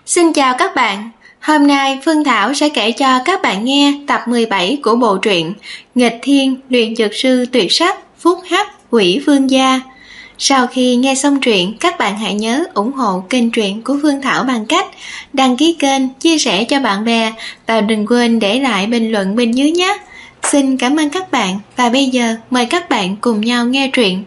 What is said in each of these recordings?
Xin chào các bạn, hôm nay Phương Thảo sẽ kể cho các bạn nghe tập 17 của bộ truyện Nghịch Thiên Luyện Dược Sư Tuyệt Sắc Phúc Hắc Quỷ Vương Gia. Sau khi nghe xong truyện, các bạn hãy nhớ ủng hộ kênh truyện của Phương Thảo bằng cách đăng ký kênh, chia sẻ cho bạn bè và đừng quên để lại bình luận bên dưới nhé. Xin cảm ơn các bạn và bây giờ mời các bạn cùng nhau nghe truyện.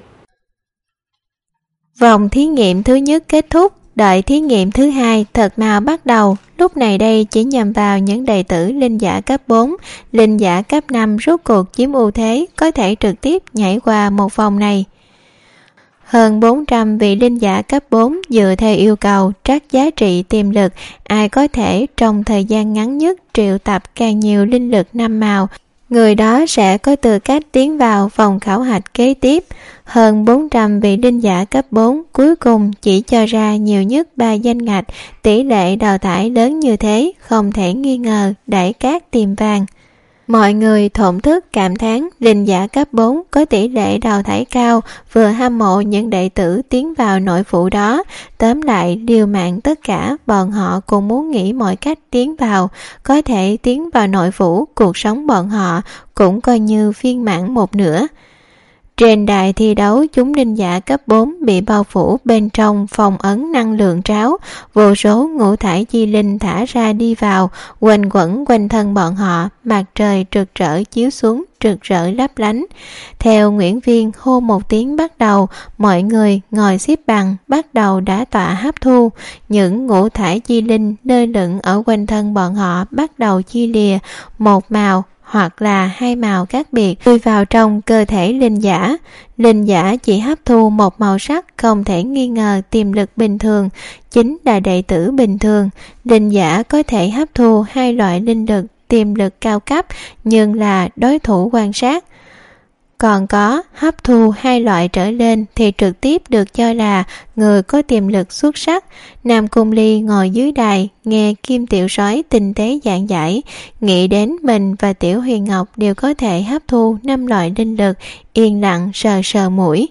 Vòng thí nghiệm thứ nhất kết thúc, đợi thí nghiệm thứ hai thật mau bắt đầu. Lúc này đây chỉ nhằm vào những đệ tử linh giả cấp 4, linh giả cấp 5 rốt cuộc chiếm ưu thế, có thể trực tiếp nhảy qua một vòng này. Hơn 400 vị linh giả cấp 4 dựa theo yêu cầu trắc giá trị tiềm lực, ai có thể trong thời gian ngắn nhất triệu tập càng nhiều linh lực 5 màu, người đó sẽ có tư cách tiến vào vòng khảo hạch kế tiếp. Hơn 400 vị linh giả cấp 4 cuối cùng chỉ cho ra nhiều nhất 3 danh ngạch, tỷ lệ đào thải lớn như thế không thể nghi ngờ đẩy cát tìm vàng. Mọi người thổn thức cảm thán linh giả cấp 4 có tỷ lệ đào thải cao, vừa hâm mộ những đệ tử tiến vào nội phủ đó. Tóm lại liều mạng tất cả, bọn họ cũng muốn nghĩ mọi cách tiến vào, có thể tiến vào nội phủ, cuộc sống bọn họ cũng coi như viên mãn một nửa. Trên đài thi đấu, chúng linh giả cấp 4 bị bao phủ bên trong phong ấn năng lượng tráo, vô số ngũ thải chi linh thả ra đi vào, quanh quẩn quanh thân bọn họ, mặt trời rực rỡ chiếu xuống, rực rỡ lấp lánh. Theo Nguyễn Viên hô một tiếng bắt đầu, mọi người ngồi xếp bằng bắt đầu đả tọa hấp thu. Những ngũ thải chi linh lơ lửng ở quanh thân bọn họ bắt đầu chia lìa, một màu hoặc là hai màu khác biệt chui vào trong cơ thể linh giả. Linh giả chỉ hấp thu một màu sắc, không thể nghi ngờ tiềm lực bình thường, chính là đệ tử bình thường. Linh giả có thể hấp thu hai loại linh lực tiềm lực cao cấp nhưng là đối thủ quan sát. Còn có hấp thu hai loại trở lên thì trực tiếp được cho là người có tiềm lực xuất sắc. Nam Cung Ly ngồi dưới đài nghe Kim Tiểu Sói tinh tế giảng giải, nghĩ đến mình và Tiểu Huyền Ngọc đều có thể hấp thu 5 loại linh lực, yên lặng sờ sờ mũi.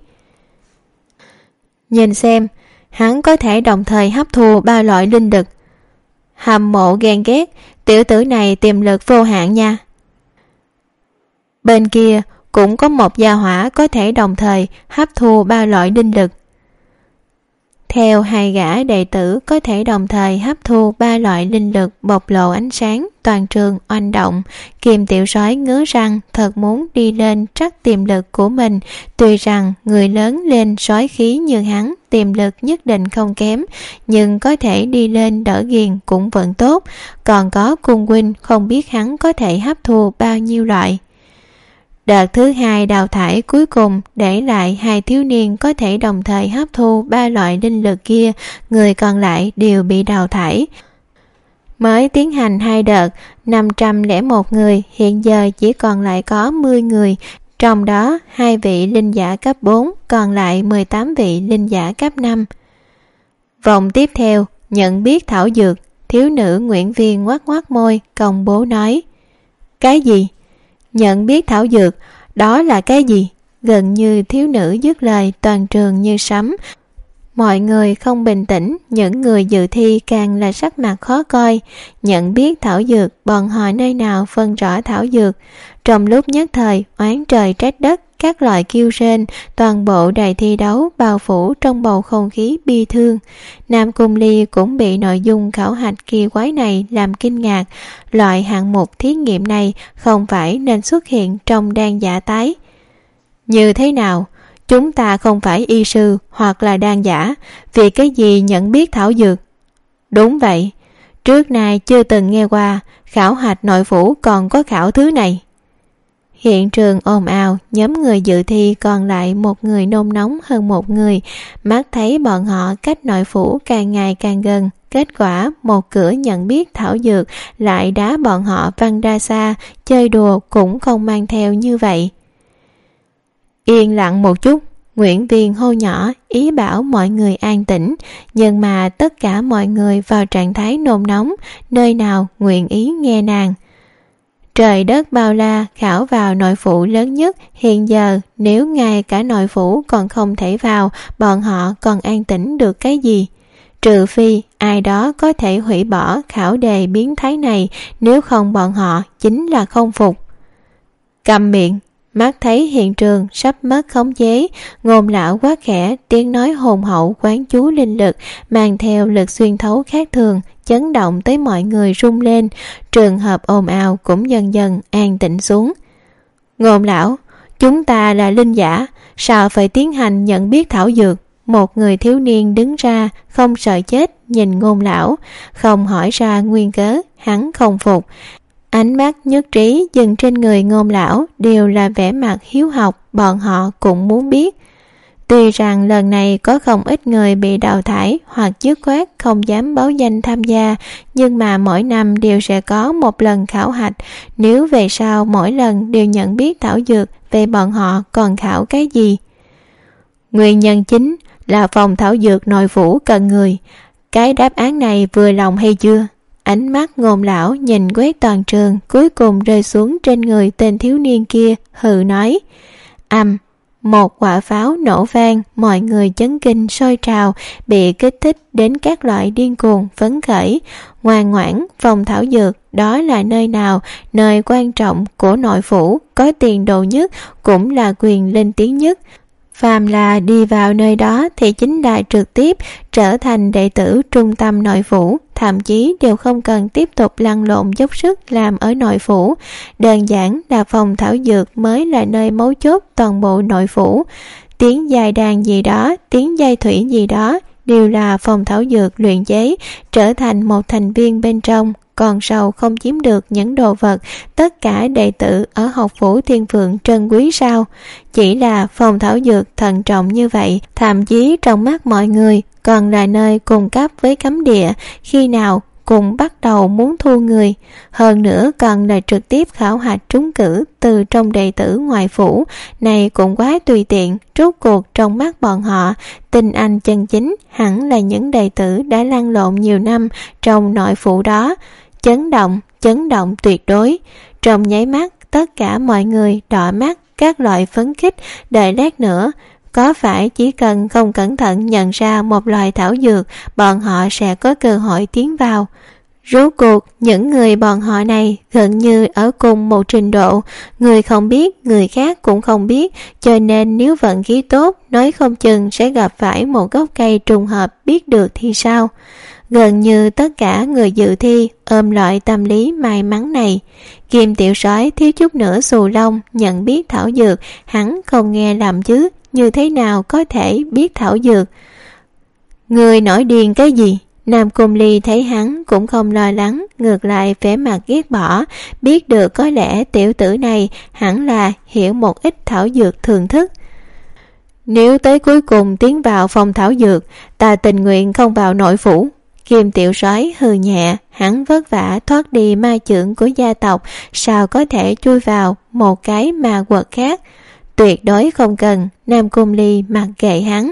Nhìn xem, hắn có thể đồng thời hấp thu 3 loại linh lực. Hâm mộ ghen ghét, tiểu tử này tiềm lực vô hạn nha. Bên kia cũng có một gia hỏa có thể đồng thời hấp thu 3 loại linh lực. Theo hai gã đệ tử có thể đồng thời hấp thu 3 loại linh lực bộc lộ ánh sáng, toàn trường oanh động. Kim Tiểu Sói ngứa răng, thật muốn đi lên trắc tiềm lực của mình. Tuy rằng người lớn lên sói khí như hắn, tiềm lực nhất định không kém, nhưng có thể đi lên đỡ ghiền cũng vẫn tốt. Còn có Cung huynh không biết hắn có thể hấp thu bao nhiêu loại. Đợt thứ hai đào thải cuối cùng để lại 2 thiếu niên có thể đồng thời hấp thu 3 loại linh lực kia, người còn lại đều bị đào thải. Mới tiến hành 2 đợt, 501 người, hiện giờ chỉ còn lại có 10 người, trong đó 2 vị linh giả cấp 4, còn lại 18 vị linh giả cấp 5. Vòng tiếp theo, nhận biết thảo dược, thiếu nữ Nguyễn Viên ngoắc ngoắc môi, công bố nói. Cái gì? Nhận biết thảo dược, đó là cái gì? Gần như thiếu nữ dứt lời, toàn trường như sấm. Mọi người không bình tĩnh, những người dự thi càng là sắc mặt khó coi. Nhận biết thảo dược, bọn họ nơi nào phân rõ thảo dược. Trong lúc nhất thời, oán trời trách đất, các loại kêu rên, toàn bộ đài thi đấu bao phủ trong bầu không khí bi thương. Nam Cung Ly cũng bị nội dung khảo hạch kỳ quái này làm kinh ngạc. Loại hạng mục thí nghiệm này không phải nên xuất hiện trong đan giả tái. Như thế nào? Chúng ta không phải y sư hoặc là đan giả, vì cái gì nhận biết thảo dược? Đúng vậy, trước nay chưa từng nghe qua, khảo hạch nội phủ còn có khảo thứ này. Hiện trường ồn ào, nhóm người dự thi còn lại một người nôn nóng hơn một người, mắt thấy bọn họ cách nội phủ càng ngày càng gần. Kết quả một cửa nhận biết thảo dược lại đá bọn họ văng ra xa, chơi đùa cũng không mang theo như vậy. Yên lặng một chút, Nguyễn Viên hô nhỏ, ý bảo mọi người an tĩnh, nhưng mà tất cả mọi người vào trạng thái nôn nóng, nơi nào nguyện ý nghe nàng. Trời đất bao la, khảo vào nội phủ lớn nhất, hiện giờ nếu ngay cả nội phủ còn không thể vào, bọn họ còn an tĩnh được cái gì? trừ phi ai đó có thể hủy bỏ khảo đề biến thái này, nếu không bọn họ chính là không phục. Câm miệng! Mắt thấy hiện trường sắp mất khống chế, Ngôn lão quát khẽ, tiếng nói hồn hậu quán chú linh lực mang theo lực xuyên thấu khác thường, chấn động tới mọi người rung lên. Trường hợp ồn ào cũng dần dần an tĩnh xuống. Ngôn lão, chúng ta là linh giả, sao phải tiến hành nhận biết thảo dược? Một người thiếu niên đứng ra, không sợ chết, nhìn Ngôn lão, không hỏi ra nguyên cớ, hắn không phục. Ánh mắt nhất trí dừng trên người Ngôn lão, đều là vẻ mặt hiếu học, bọn họ cũng muốn biết. Tuy rằng lần này có không ít người bị đào thải hoặc dứt khoát không dám báo danh tham gia, nhưng mà mỗi năm đều sẽ có một lần khảo hạch. Nếu về sau mỗi lần đều nhận biết thảo dược, vậy bọn họ còn khảo cái gì? Nguyên nhân chính là phòng thảo dược nội phủ cần người. Cái đáp án này vừa lòng hay chưa? Ánh mắt Ngôn lão nhìn quét toàn trường, cuối cùng rơi xuống trên người tên thiếu niên kia, hừ nói. Một quả pháo nổ vang, mọi người chấn kinh sôi trào, bị kích thích đến các loại điên cuồng phấn khởi. Ngoan ngoãn, phòng thảo dược, đó là nơi nào? Nơi quan trọng của nội phủ, có tiền đồ nhất, cũng là quyền lên tiếng nhất. Phàm là đi vào nơi đó thì chính là trực tiếp trở thành đệ tử trung tâm nội phủ, thậm chí đều không cần tiếp tục lăn lộn dốc sức làm ở nội phủ. Đơn giản là phòng thảo dược mới là nơi mấu chốt toàn bộ nội phủ. Tiếng giai đàn gì đó, tiếng giai thủy gì đó đều là phòng thảo dược luyện chế, trở thành một thành viên bên trong. Còn sầu không chiếm được những đồ vật tất cả đệ tử ở học phủ Thiên Phượng trân quý sao? Chỉ là phòng thảo dược thận trọng như vậy, thậm chí trong mắt mọi người còn là nơi cung cấp với cấm địa, khi nào cùng bắt đầu muốn thu người. Hơn nữa còn là trực tiếp khảo hạch trúng cử từ trong đệ tử ngoại phủ, này cũng quá tùy tiện. Rốt cuộc trong mắt bọn họ, tinh anh chân chính hẳn là những đệ tử đã lăn lộn nhiều năm trong nội phủ đó. Chấn động tuyệt đối. Trong nháy mắt, tất cả mọi người đỏ mắt, các loại phấn khích. Đợi lát nữa, có phải chỉ cần không cẩn thận nhận ra một loài thảo dược, bọn họ sẽ có cơ hội tiến vào? Rốt cuộc, những người bọn họ này gần như ở cùng một trình độ, người không biết, người khác cũng không biết, cho nên nếu vận khí tốt, nói không chừng sẽ gặp phải một gốc cây trùng hợp biết được thì sao? Gần như tất cả người dự thi ôm loại tâm lý may mắn này. Kim tiểu sói thiếu chút nữa xù lông, nhận biết thảo dược, hắn không nghe lầm chứ, như thế nào có thể biết thảo dược? Người nổi điên cái gì? Nam Cung Ly thấy hắn cũng không lo lắng, ngược lại vẻ mặt ghét bỏ, biết được có lẽ tiểu tử này hẳn là hiểu một ít thảo dược thường thức. Nếu tới cuối cùng tiến vào phòng thảo dược, ta tình nguyện không vào nội phủ. Kim tiểu sói hừ nhẹ, hắn vất vả thoát đi ma chưởng của gia tộc, sao có thể chui vào một cái ma quật khác? Tuyệt đối không cần. Nam Cung Ly mặc kệ hắn.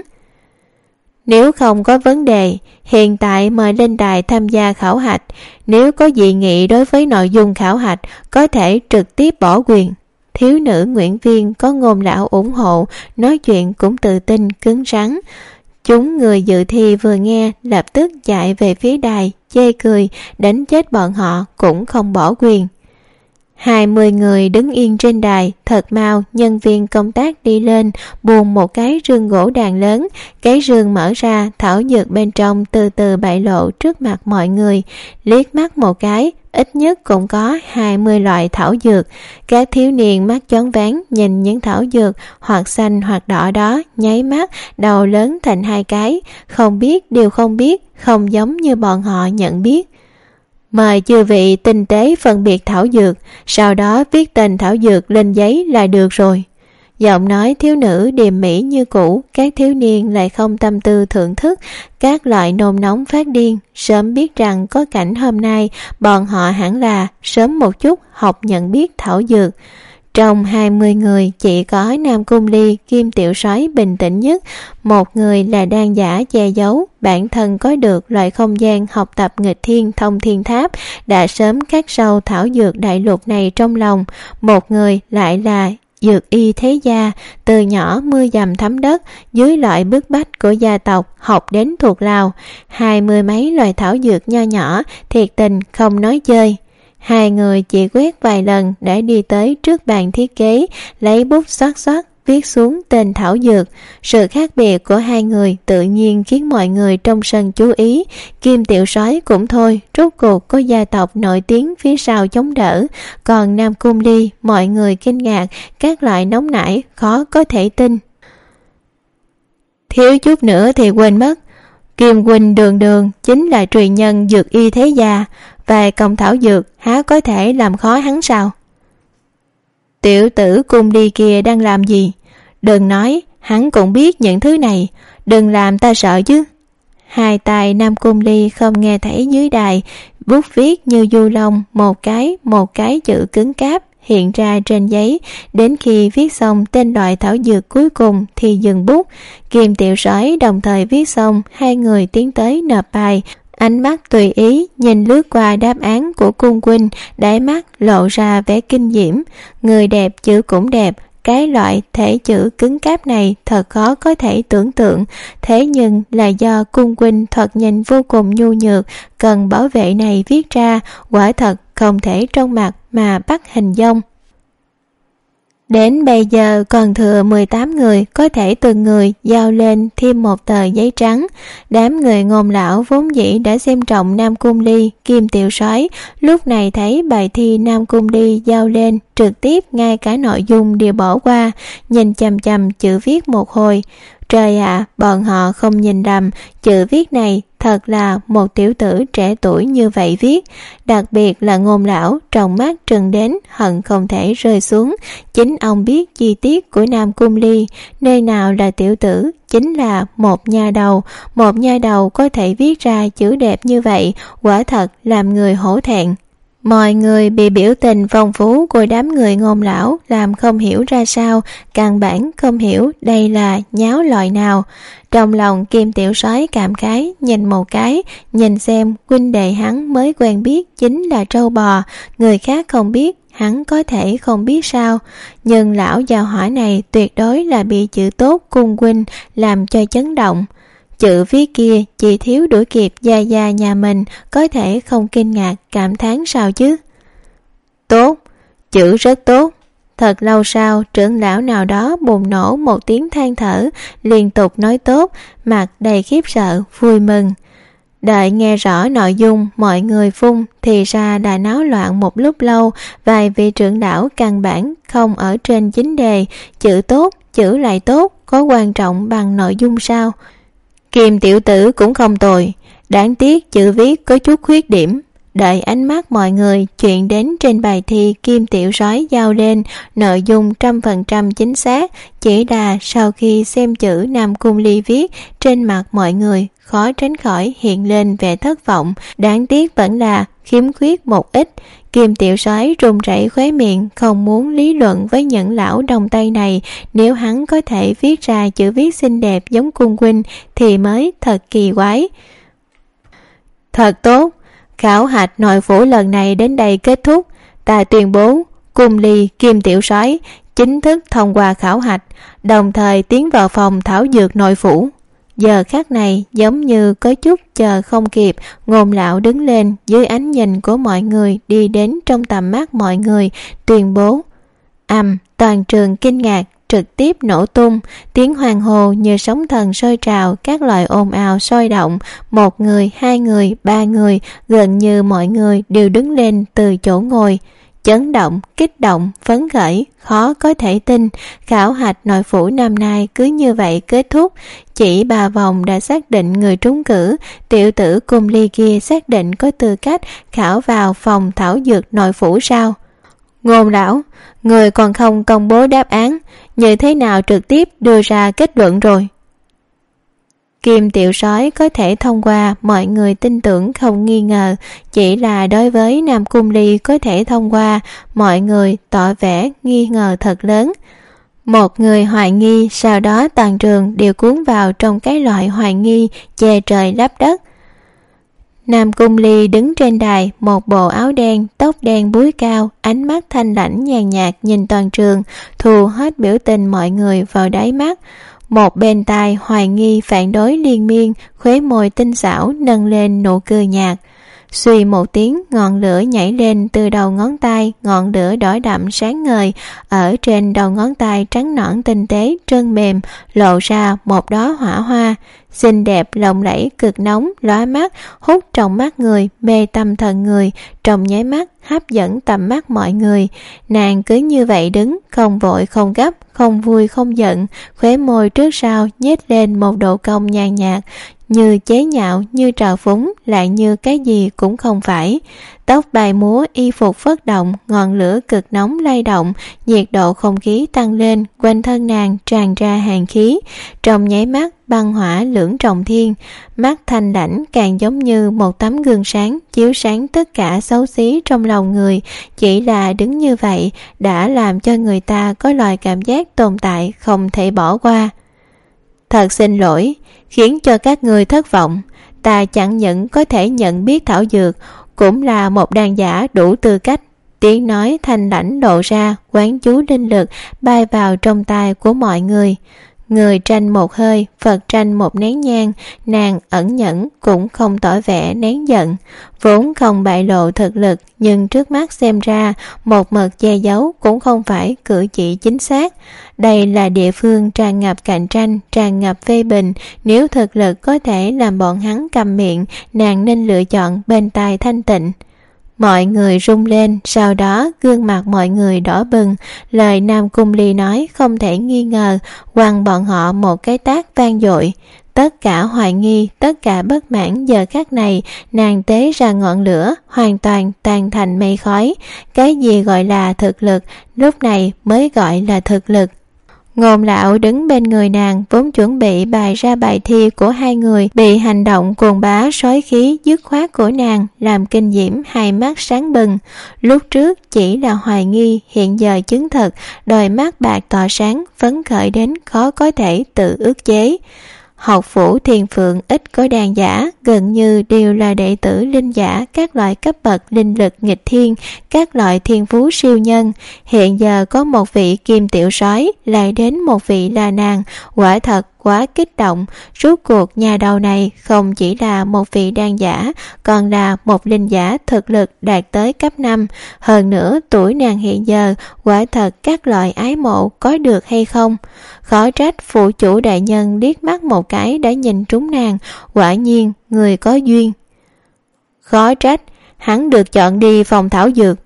Nếu không có vấn đề, hiện tại mời lên đài tham gia khảo hạch. Nếu có dị nghị đối với nội dung khảo hạch, có thể trực tiếp bỏ quyền. Thiếu nữ Nguyễn Viên có Ngôn lão ủng hộ, nói chuyện cũng tự tin cứng rắn. Chúng người dự thi vừa nghe lập tức chạy về phía đài, chê cười, đánh chết bọn họ cũng không bỏ quyền. 20 người đứng yên trên đài, thật mau nhân viên công tác đi lên, buông một cái rương gỗ đàn lớn, cái rương mở ra, thảo dược bên trong từ từ bại lộ trước mặt mọi người. Liếc mắt một cái, ít nhất cũng có 20 loại thảo dược. Các thiếu niên mắt choáng váng nhìn những thảo dược hoặc xanh hoặc đỏ đó, nháy mắt, đầu lớn thành hai cái, không biết đều không biết, không giống như bọn họ nhận biết. Mời chư vị tinh tế phân biệt thảo dược, sau đó viết tên thảo dược lên giấy là được rồi. Giọng nói thiếu nữ điềm mỹ như cũ, các thiếu niên lại không tâm tư thưởng thức, các loại nôn nóng phát điên. Sớm biết rằng có cảnh hôm nay, bọn họ hẳn là sớm một chút học nhận biết thảo dược. Trong 20 người chỉ có Nam Cung Ly, Kim tiểu sói bình tĩnh nhất. Một người là đang giả che giấu, bản thân có được loại không gian học tập nghịch thiên thông thiên tháp, đã sớm khắc sâu thảo dược đại lục này trong lòng. Một người lại là dược y thế gia, từ nhỏ mưa dầm thấm đất, dưới loại bức bách của gia tộc học đến thuộc lòng, 20 mấy loại thảo dược nho nhỏ, thiệt tình không nói chơi. Hai người chỉ quét vài lần đã đi tới trước bàn thiết kế, lấy bút xoát xoát viết xuống tên thảo dược. Sự khác biệt của hai người tự nhiên khiến mọi người trong sân chú ý. Kim Tiểu Soái cũng thôi, rốt cuộc có gia tộc nổi tiếng phía sau chống đỡ. Còn Nam Cung Ly, mọi người kinh ngạc, các loại nóng nảy khó có thể tin. Thiếu chút nữa thì quên mất, Kim huynh đường đường chính là truyền nhân dược y thế gia, và công thảo dược há có thể làm khó hắn sao? Tiểu tử Cung Ly kia đang làm gì? Đừng nói, hắn cũng biết những thứ này, đừng làm ta sợ chứ. Hai tay Nam Cung Ly không nghe thấy dưới đài, bút viết như du long, một cái chữ cứng cáp hiện ra trên giấy. Đến khi viết xong tên loại thảo dược cuối cùng thì dừng bút. Kim Tiểu Soái đồng thời viết xong, hai người tiến tới nộp bài. Ánh mắt tùy ý nhìn lướt qua đáp án của Cung huynh, đáy mắt lộ ra vẻ kinh diễm. Người đẹp chữ cũng đẹp, cái loại thể chữ cứng cáp này thật khó có thể tưởng tượng, thế nhưng là do Cung huynh thuật nhìn vô cùng nhu nhược, cần bảo vệ này viết ra, quả thật không thể trong mặt mà bắt hình dung. Đến bây giờ còn thừa 18 người, có thể từng người giao lên thêm một tờ giấy trắng. Đám người Ngôn lão vốn dĩ đã xem trọng Nam Cung Ly, Kim Tiểu Soái, lúc này thấy bài thi Nam Cung Ly giao lên, trực tiếp ngay cả nội dung đều bỏ qua, nhìn chằm chằm chữ viết một hồi. Trời ạ, bọn họ không nhìn lầm, chữ viết này thật là một tiểu tử trẻ tuổi như vậy viết. Đặc biệt là Ngôn lão, trong mắt trừng đến hận không thể rơi xuống. Chính ông biết chi tiết của Nam Cung Ly, nơi nào là tiểu tử, chính là một nha đầu. Một nha đầu có thể viết ra chữ đẹp như vậy, quả thật làm người hổ thẹn. Mọi người bị biểu tình phong phú của đám người Ngôn lão làm không hiểu ra sao, căn bản không hiểu đây là nháo loại nào. Trong lòng Kim Tiểu Soái cảm khái nhìn một cái, nhìn xem huynh đệ hắn mới quen biết chính là trâu bò, người khác không biết hắn có thể không biết sao. Nhưng lão gia hỏa này tuyệt đối là bị chữ tốt Cung huynh làm cho chấn động. Chữ viết kia chỉ thiếu đuổi kịp gia gia nhà mình, có thể không kinh ngạc cảm thán sao chứ? Tốt, chữ rất tốt. Thật lâu sau, trưởng lão nào đó bùng nổ một tiếng than thở, liên tục nói tốt, mặt đầy khiếp sợ, vui mừng. Đợi nghe rõ nội dung mọi người phun thì ra đã náo loạn một lúc lâu. Vài vị trưởng lão căn bản không ở trên chính đề. Chữ tốt, chữ lại tốt, có quan trọng bằng nội dung sao? Kim tiểu tử cũng không tồi, đáng tiếc chữ viết có chút khuyết điểm. Đợi ánh mắt mọi người chuyển đến trên bài thi Kim Tiểu Soái giao lên, nội dung 100% chính xác, chỉ là sau khi xem chữ Nam Cung Ly viết, trên mặt mọi người khó tránh khỏi hiện lên vẻ thất vọng. Đáng tiếc vẫn là khiếm khuyết một ít. Kim Tiểu Soái run rẩy khóe miệng, không muốn lý luận với những lão đồng tây này. Nếu hắn có thể viết ra chữ viết xinh đẹp giống Cung huynh thì mới thật kỳ quái. Thật tốt, khảo hạch nội phủ lần này đến đây kết thúc. Ta tuyên bố Cung Ly, Kim Tiểu Soái chính thức thông qua khảo hạch, đồng thời tiến vào phòng thảo dược nội phủ. Giờ khắc này giống như có chút chờ không kịp, Ngôn lão đứng lên dưới ánh nhìn của mọi người, đi đến trong tầm mắt mọi người, tuyên bố. Toàn trường kinh ngạc, trực tiếp nổ tung, tiếng hoan hô như sóng thần sôi trào, các loại ồn ào sôi động. Một người, hai người, ba người, gần như mọi người đều đứng lên từ chỗ ngồi. Chấn động, kích động, phấn khởi, khó có thể tin. Khảo hạch nội phủ năm nay cứ như vậy kết thúc. Chỉ 3 vòng đã xác định người trúng cử. Tiểu tử Cung Ly kia xác định có tư cách khảo vào phòng thảo dược nội phủ sao? Ngôn lão, người còn không công bố đáp án, như thế nào trực tiếp đưa ra kết luận rồi? Kim Tiểu Soái có thể thông qua, mọi người tin tưởng không nghi ngờ. Chỉ là đối với Nam Cung Ly có thể thông qua, mọi người tỏ vẻ nghi ngờ thật lớn. Một người hoài nghi, sau đó toàn trường đều cuốn vào trong cái loại hoài nghi che trời lấp đất. Nam Cung Ly đứng trên đài, một bộ áo đen, tóc đen búi cao, ánh mắt thanh lãnh nhàn nhạt nhìn toàn trường, thu hết biểu tình mọi người vào đáy mắt. Một bên tai hoài nghi phản đối liên miên, khóe môi tinh xảo nâng lên nụ cười nhạt. Suy một tiếng, ngọn lửa nhảy lên từ đầu ngón tay, ngọn lửa đỏ đậm sáng ngời, ở trên đầu ngón tay trắng nõn tinh tế, trơn mềm, lộ ra một đóa hỏa hoa, xinh đẹp lộng lẫy cực nóng, lóa mắt, hút trong mắt người, mê tâm thần người, trong nháy mắt hấp dẫn tầm mắt mọi người. Nàng cứ như vậy đứng, không vội không gấp, không vui không giận, khóe môi trước sau nhếch lên một độ cong nhàn nhạt, như chế nhạo, như trào phúng, lại như cái gì cũng không phải. Tóc bay múa, y phục phất động, ngọn lửa cực nóng lay động, nhiệt độ không khí tăng lên, quanh thân nàng tràn ra hàn khí. Trong nháy mắt, băng hỏa lưỡng trọng thiên, mắt thanh lãnh càng giống như một tấm gương sáng, chiếu sáng tất cả xấu xí trong lòng người. Chỉ là đứng như vậy, đã làm cho người ta có loại cảm giác tồn tại không thể bỏ qua. Thật xin lỗi, khiến cho các người thất vọng. Ta chẳng những có thể nhận biết thảo dược, cũng là một đàn giả đủ tư cách. Tiếng nói thanh lãnh lộ ra, quán chú linh lực bay vào trong tai của mọi người. Người tranh một hơi, Phật tranh một nén nhang, nàng ẩn nhẫn cũng không tỏ vẻ nén giận. Vốn không bại lộ thực lực, nhưng trước mắt xem ra một mực che giấu cũng không phải cử chỉ chính xác. Đây là địa phương tràn ngập cạnh tranh, tràn ngập phê bình. Nếu thực lực có thể làm bọn hắn câm miệng, nàng nên lựa chọn bên tai thanh tịnh. Mọi người rung lên, sau đó gương mặt mọi người đỏ bừng. Lời Nam Cung Ly nói không thể nghi ngờ, quăng bọn họ một cái tát vang dội. Tất cả hoài nghi, tất cả bất mãn giờ khắc này, nàng tế ra ngọn lửa, hoàn toàn tan thành mây khói. Cái gì gọi là thực lực, lúc này mới gọi là thực lực. Ngôn lão đứng bên người nàng, vốn chuẩn bị bày ra bài thi của hai người, bị hành động cuồng bá sói khí dứt khoát của nàng làm kinh diễm, hai mắt sáng bừng. Lúc trước chỉ là hoài nghi, hiện giờ chứng thực, đôi mắt bạc tỏa sáng, phấn khởi đến khó có thể tự ức chế. Học phủ Thiên Phượng ít có đàn giả, gần như đều là đệ tử linh giả, các loại cấp bậc linh lực nghịch thiên, các loại thiên phú siêu nhân. Hiện giờ có một vị kim tiểu sói, lại đến một vị là nàng, quả thật quá kích động. Rốt cuộc nhà đầu này không chỉ là một vị đan giả, còn là một linh giả thực lực đạt tới cấp 5. Hơn nữa tuổi nàng hiện giờ, quả thật các loại ái mộ có được hay không. Khó trách phụ chủ đại nhân liếc mắt một cái đã nhìn trúng nàng, quả nhiên người có duyên. Khó trách hắn được chọn đi phòng thảo dược.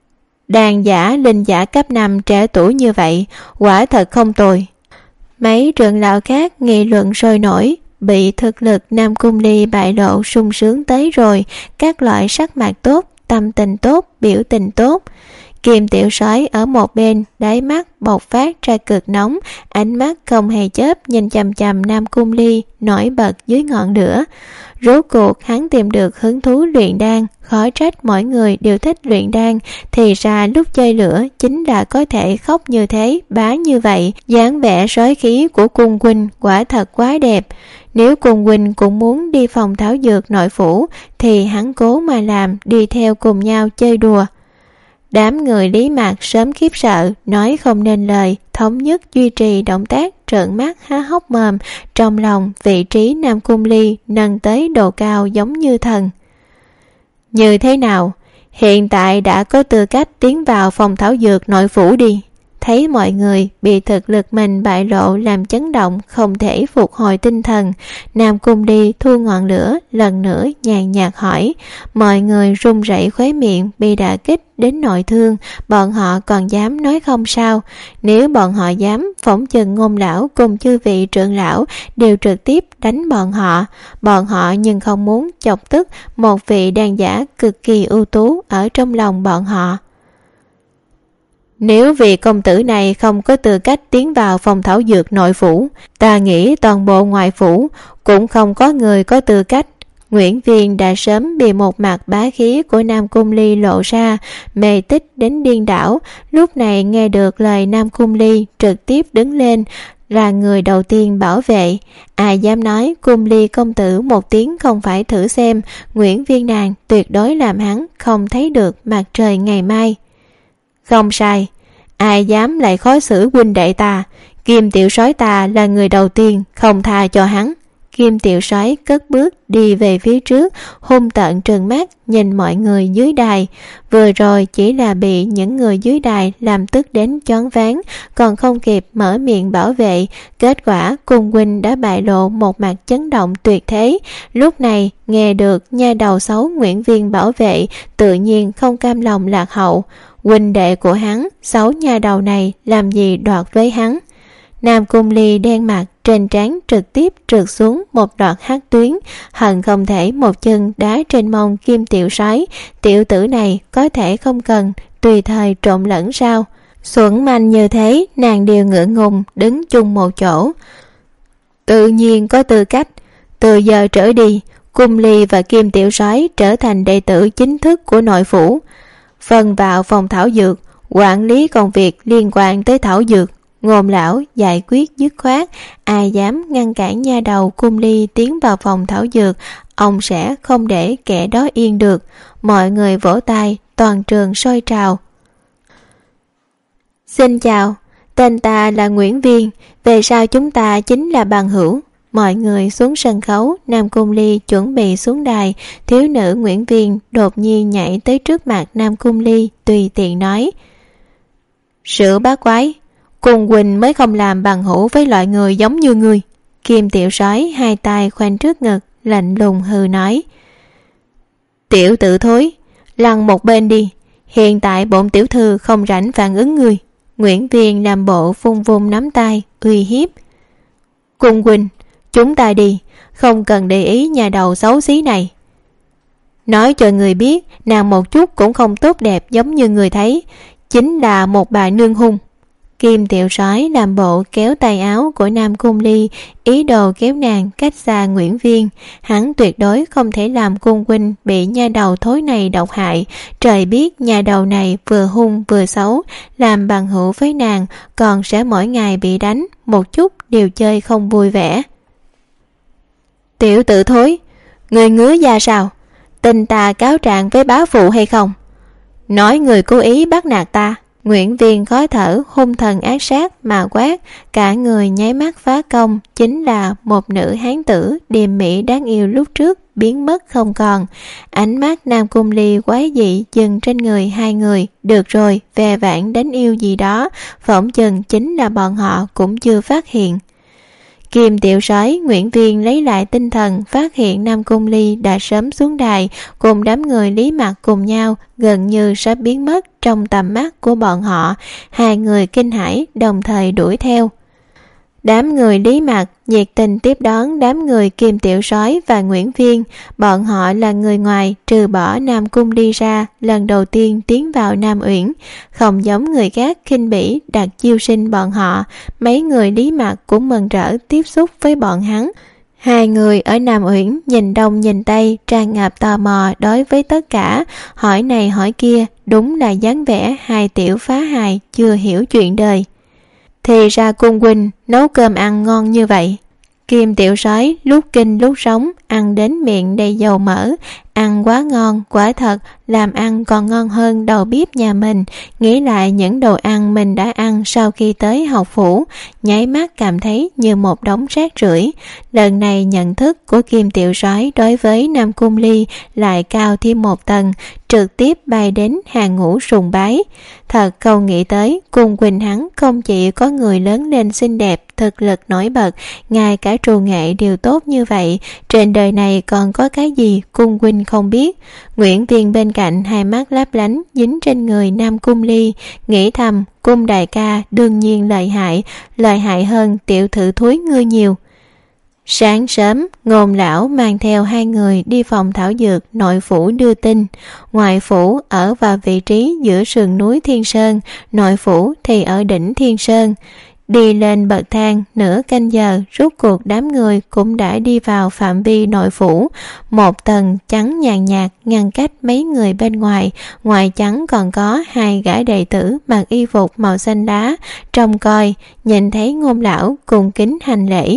Đàn giả linh giả cấp 5 trẻ tuổi như vậy, quả thật không tồi. Mấy trưởng lão khác nghị luận sôi nổi, bị thực lực Nam Cung Ly bại lộ sung sướng tới rồi, các loại sắc mặt tốt, tâm tình tốt, biểu tình tốt. Kim tiểu sói ở một bên, đáy mắt bộc phát ra cực nóng, ánh mắt không hề chớp nhìn chằm chằm Nam Cung Ly nổi bật dưới ngọn lửa. Rốt cuộc hắn tìm được hứng thú luyện đan, khó trách mỗi người đều thích luyện đan, thì ra lúc chơi lửa chính là có thể khóc như thế, bá như vậy. Dáng vẻ sói khí của cung huynh quả thật quá đẹp. Nếu cung huynh cũng muốn đi phòng thảo dược nội phủ, thì hắn cố mà làm, đi theo cùng nhau chơi đùa. Đám người Lý Mạc sớm khiếp sợ, nói không nên lời, thống nhất duy trì động tác trợn mắt há hốc mồm. Trong lòng vị trí Nam Cung Ly nâng tới độ cao giống như thần. Như thế nào? Hiện tại đã có tư cách tiến vào phòng thảo dược nội phủ đi. Thấy mọi người bị thực lực mình bại lộ làm chấn động, không thể phục hồi tinh thần, Nam Cung Ly thu ngọn lửa, lần nữa nhàn nhạt hỏi. Mọi người run rẩy khóe miệng, bị đả kích đến nội thương, bọn họ còn dám nói không sao? Nếu bọn họ dám, phỏng chừng Ngôn lão cùng chư vị trưởng lão đều trực tiếp đánh bọn họ. Bọn họ nhưng không muốn chọc tức một vị đàn giả cực kỳ ưu tú ở trong lòng bọn họ. Nếu vị công tử này không có tư cách tiến vào phòng thảo dược nội phủ, ta nghĩ toàn bộ ngoại phủ cũng không có người có tư cách. Nguyễn Viên đã sớm bị một mặt bá khí của Nam Cung Ly lộ ra, mê tích đến điên đảo. Lúc này nghe được lời Nam Cung Ly, trực tiếp đứng lên, là người đầu tiên bảo vệ. Ai dám nói Cung Ly công tử một tiếng không phải thử xem, Nguyễn Viên nàng tuyệt đối làm hắn không thấy được mặt trời ngày mai. Không sai, ai dám lại khó xử huynh đệ ta, Kim tiểu soái ta là người đầu tiên không tha cho hắn. Kim tiểu soái cất bước đi về phía trước, hung tợn trừng mắt nhìn mọi người dưới đài. Vừa rồi chỉ là bị những người dưới đài làm tức đến choáng váng, còn không kịp mở miệng bảo vệ, kết quả Cung huynh đã bại lộ một mặt chấn động tuyệt thế. Lúc này nghe được nha đầu xấu Nguyễn Viên bảo vệ, tự nhiên không cam lòng lạc hậu. Huynh đệ của hắn, xấu nha đầu này làm gì đoạt với hắn. Nam Cung Ly đen mặt, trên trán trực tiếp trượt xuống một đoạn hắc tuyến, hận không thể một chân đá trên mông Kim tiểu soái. Tiểu tử này có thể không cần tùy thời trộn lẫn sao? Xuẩn manh như thế, nàng đều ngượng ngùng đứng chung một chỗ. Tự nhiên có tư cách. Từ giờ trở đi, Cung Ly và Kim tiểu soái trở thành đệ tử chính thức của nội phủ, phân vào phòng thảo dược, quản lý công việc liên quan tới thảo dược. Ngôn lão giải quyết dứt khoát, ai dám ngăn cản nha đầu Cung Ly tiến vào phòng thảo dược, ông sẽ không để kẻ đó yên được. Mọi người vỗ tay, toàn trường sôi trào. Xin chào, tên ta là Nguyễn Viên, về sau chúng ta chính là bằng hữu. Mọi người xuống sân khấu, Nam Cung Ly chuẩn bị xuống đài, thiếu nữ Nguyễn Viên đột nhiên nhảy tới trước mặt Nam Cung Ly, tùy tiện nói: Sự bá quái, Cung huynh mới không làm bằng hữu với loại người giống như ngươi. Kim tiểu soái hai tay khoanh trước ngực, lạnh lùng hừ nói: Tiểu tử thối, lăn một bên đi, hiện tại bổn tiểu thư không rảnh phản ứng ngươi. Nguyễn Viên làm bộ vung vung nắm tay uy hiếp: Cung huynh, chúng ta đi, không cần để ý nhà đầu xấu xí này. Nói cho người biết, nàng một chút cũng không tốt đẹp giống như người thấy, chính là một bà nương hung. Kim tiểu soái làm bộ kéo tay áo của Nam Cung Ly, ý đồ kéo nàng cách xa Nguyễn Viên. Hắn tuyệt đối không thể làm Cung huynh bị nha đầu thối này độc hại. Trời biết nha đầu này vừa hung vừa xấu, làm bằng hữu với nàng còn sẽ mỗi ngày bị đánh, một chút điều chơi không vui vẻ. Tiểu tử thối, người ngứa da sao? Tin ta cáo trạng với bá phụ hay không? Nói người cố ý bắt nạt ta. Nguyễn Viên khó thở, hung thần ác sát mà quát, cả người nháy mắt phá công, chính là một nữ hán tử điềm mỹ đáng yêu lúc trước biến mất không còn. Ánh mắt Nam Cung Ly quái dị dừng trên người hai người. Được rồi, ve vãn đánh yêu gì đó, phỏng chừng chính là bọn họ cũng chưa phát hiện. Kim tiểu soái Nguyễn Viên lấy lại tinh thần, phát hiện Nam Cung Ly đã sớm xuống đài, cùng đám người Lý Mặc cùng nhau, gần như sắp biến mất trong tầm mắt của bọn họ. Hai người kinh hãi đồng thời đuổi theo. Đám người Lý Mặc nhiệt tình tiếp đón đám người Kim tiểu soái và Nguyễn Viên. Bọn họ là người ngoài, trừ bỏ Nam Cung Ly ra, lần đầu tiên tiến vào Nam Uyển, không giống người khác khinh bỉ đặt chiêu sinh bọn họ. Mấy người Lý Mặc cũng mừng rỡ tiếp xúc với bọn hắn. Hai người ở Nam Uyển nhìn đông nhìn tây, tràn ngập tò mò đối với tất cả, hỏi này hỏi kia, đúng là dáng vẻ hai tiểu phá hài chưa hiểu chuyện đời. Thì ra Cung huynh nấu cơm ăn ngon như vậy. Kim tiểu soái lúc kinh lúc sống, ăn đến miệng đầy dầu mỡ, ăn quá ngon, quả thật làm ăn còn ngon hơn đầu bếp nhà mình. Nghĩ lại những đồ ăn mình đã ăn sau khi tới học phủ, nháy mắt cảm thấy như một đống rác rưởi. Lần này nhận thức của Kim tiểu soái đối với Nam Cung Ly lại cao thêm một tầng, trực tiếp bay đến hàng ngũ sùng bái. Thật không nghĩ tới Cung huynh hắn không chỉ có người lớn lên xinh đẹp, thực lực nổi bật, ngay cả trù nghệ đều tốt như vậy. Trên đời này còn có cái gì Cung huynh không biết? Nguyễn Viên bên cạnh hai mắt lấp lánh dính trên người Nam Cung Ly, nghĩ thầm Cung đại ca đương nhiên lợi hại hơn tiểu thử thúi ngươi nhiều. Sáng sớm, Ngôn lão mang theo hai người đi phòng thảo dược nội phủ đưa tin. Ngoại phủ ở vào vị trí giữa sườn núi Thiên Sơn, nội phủ thì ở đỉnh Thiên Sơn. Đi lên bậc thang nửa canh giờ, rốt cuộc đám người cũng đã đi vào phạm vi nội phủ. Một tầng trắng nhàn nhạt ngăn cách mấy người bên ngoài. Ngoài trắng còn có 2 gã đệ tử mặc y phục màu xanh lá, trông coi, nhìn thấy Ngôn lão cung kính hành lễ.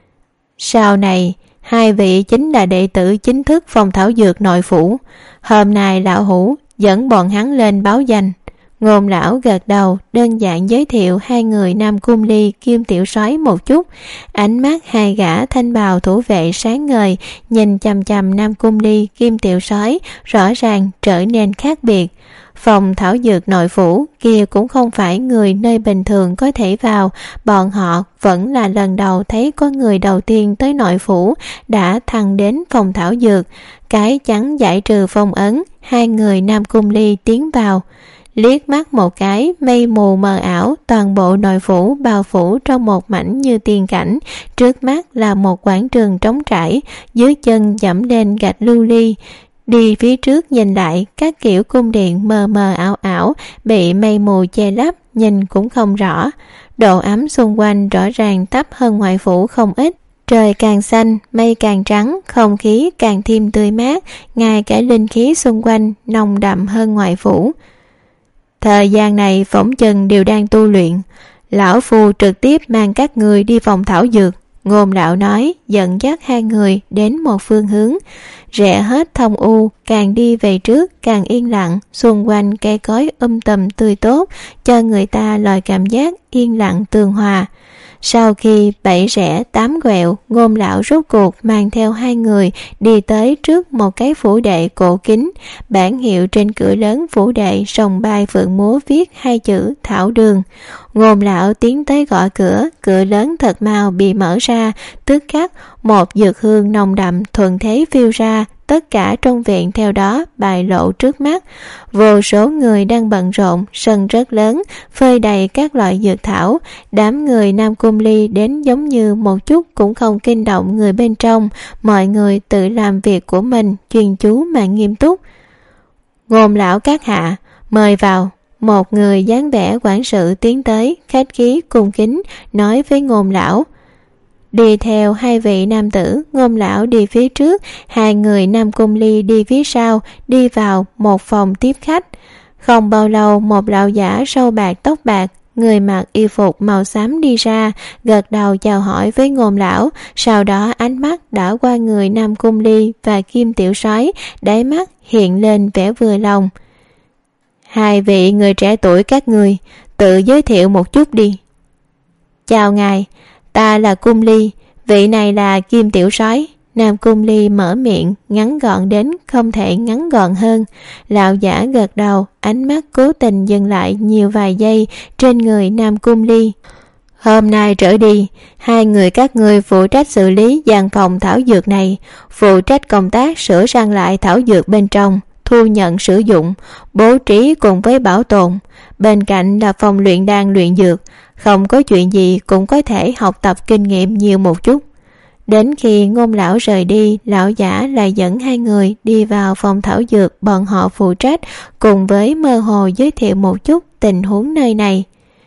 Sau này 2 vị chính là đệ tử chính thức phòng thảo dược nội phủ. Hôm nay lão hủ dẫn bọn hắn lên báo danh. Ngôn lão gật đầu, đơn giản giới thiệu 2 người Nam Cung Ly, Kim Tiểu Soái một chút. Ánh mắt 2 gã thanh bào thủ vệ sáng ngời, nhìn chằm chằm Nam Cung Ly, Kim Tiểu Soái, rõ ràng trở nên khác biệt. Phòng thảo dược nội phủ kia cũng không phải người nơi bình thường có thể vào, bọn họ vẫn là lần đầu thấy có người đầu tiên tới nội phủ đã thăng đến phòng thảo dược. Cái chắn giải trừ phong ấn, 2 người Nam Cung Ly tiến vào. Liếc mắt một cái, mây mù mờ ảo, toàn bộ nội phủ bao phủ trong một mảnh như tiên cảnh. Trước mắt là một quảng trường trống trải, dưới chân dẫm lên gạch lưu ly. Đi phía trước nhìn lại, các kiểu cung điện mờ mờ ảo ảo, bị mây mù che lấp, nhìn cũng không rõ. Độ ấm xung quanh rõ ràng thấp hơn ngoại phủ không ít. Trời càng xanh, mây càng trắng, không khí càng thêm tươi mát, ngay cả linh khí xung quanh nồng đậm hơn ngoại phủ. Thời gian này phỏng chừng đều đang tu luyện. Lão phu trực tiếp mang các người đi phòng thảo dược. Ngôn lão nói, dẫn dắt 2 người đến một phương hướng. Rẽ hết thông u, càng đi về trước càng yên lặng, xung quanh cây cối tùm tươi tốt, cho người ta loại cảm giác yên lặng tường hòa. Sau khi 7 rẽ 8 quẹo, Ngôn lão rốt cuộc mang theo 2 người đi tới trước một cái phủ đệ cổ kính. Bảng hiệu trên cửa lớn phủ đệ rồng bay phượng múa viết 2 chữ Thảo Đường. Ngôn lão tiến tới gõ cửa, cửa lớn thật mau bị mở ra, tức khắc một dược hương nồng đậm thuận thế phiêu ra. Tất cả trong viện theo đó bại lộ trước mắt. Vô số người đang bận rộn, sân rất lớn, phơi đầy các loại dược thảo. Đám người Nam Cung Ly đến giống như một chút cũng không kinh động người bên trong. Mọi người tự làm việc của mình, chuyên chú mà nghiêm túc. Ngôn lão các hạ, mời vào. Một người dáng vẻ quản sự tiến tới, khách khí cung kính, nói với Ngôn lão. Đi theo 2 vị nam tử, Ngôn lão đi phía trước, 2 người Nam Cung Ly đi phía sau, đi vào một phòng tiếp khách. Không bao lâu, một lão giả râu bạc tóc bạc, người mặc y phục màu xám đi ra, gật đầu chào hỏi với Ngôn lão, sau đó ánh mắt đảo qua người Nam Cung Ly và Kim Tiểu Soái, đáy mắt hiện lên vẻ vừa lòng. 2 vị người trẻ tuổi các người, tự giới thiệu một chút đi. Chào ngài, ta là Cung Ly, vị này là Kim Tiểu Soái. Nam Cung Ly mở miệng, ngắn gọn đến không thể ngắn gọn hơn. Lão giả gật đầu, ánh mắt cố tình dừng lại nhiều vài giây trên người Nam Cung Ly. Hôm nay trở đi, 2 người các ngươi phụ trách xử lý gian phòng thảo dược này, phụ trách công tác sửa sang lại thảo dược bên trong, thu nhận sử dụng, bố trí cùng với bảo tồn. Bên cạnh là phòng luyện đan luyện dược, không có chuyện gì cũng có thể học tập kinh nghiệm nhiều một chút. Đến khi Ngôn lão rời đi, lão giả lại dẫn 2 người đi vào phòng thảo dược bọn họ phụ trách, cùng với mơ hồ giới thiệu một chút tình huống nơi này.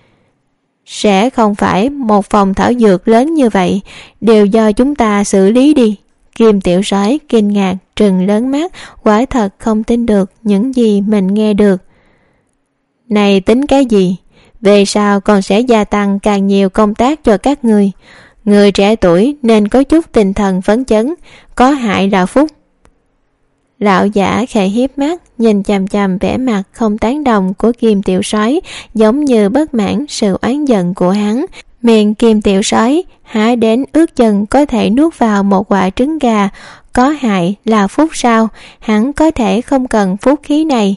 Sẽ không phải một phòng thảo dược lớn như vậy, đều do chúng ta xử lý đi. Kim Tiểu Soái kinh ngạc trừng lớn mắt, quả thật không tin được những gì mình nghe được. Này tính cái gì? Về sau còn sẽ gia tăng càng nhiều công tác cho các người. Người trẻ tuổi nên có chút tinh thần phấn chấn, có hại là phúc. Lão giả khẽ hiếp mắt, nhìn chằm chằm vẻ mặt không tán đồng của Kim Tiểu Soái, giống như bất mãn sự oán giận của hắn. Miệng Kim Tiểu Soái há đến ướt chân có thể nuốt vào một quả trứng gà. Có hại là phúc sao? Hắn có thể không cần phúc khí này.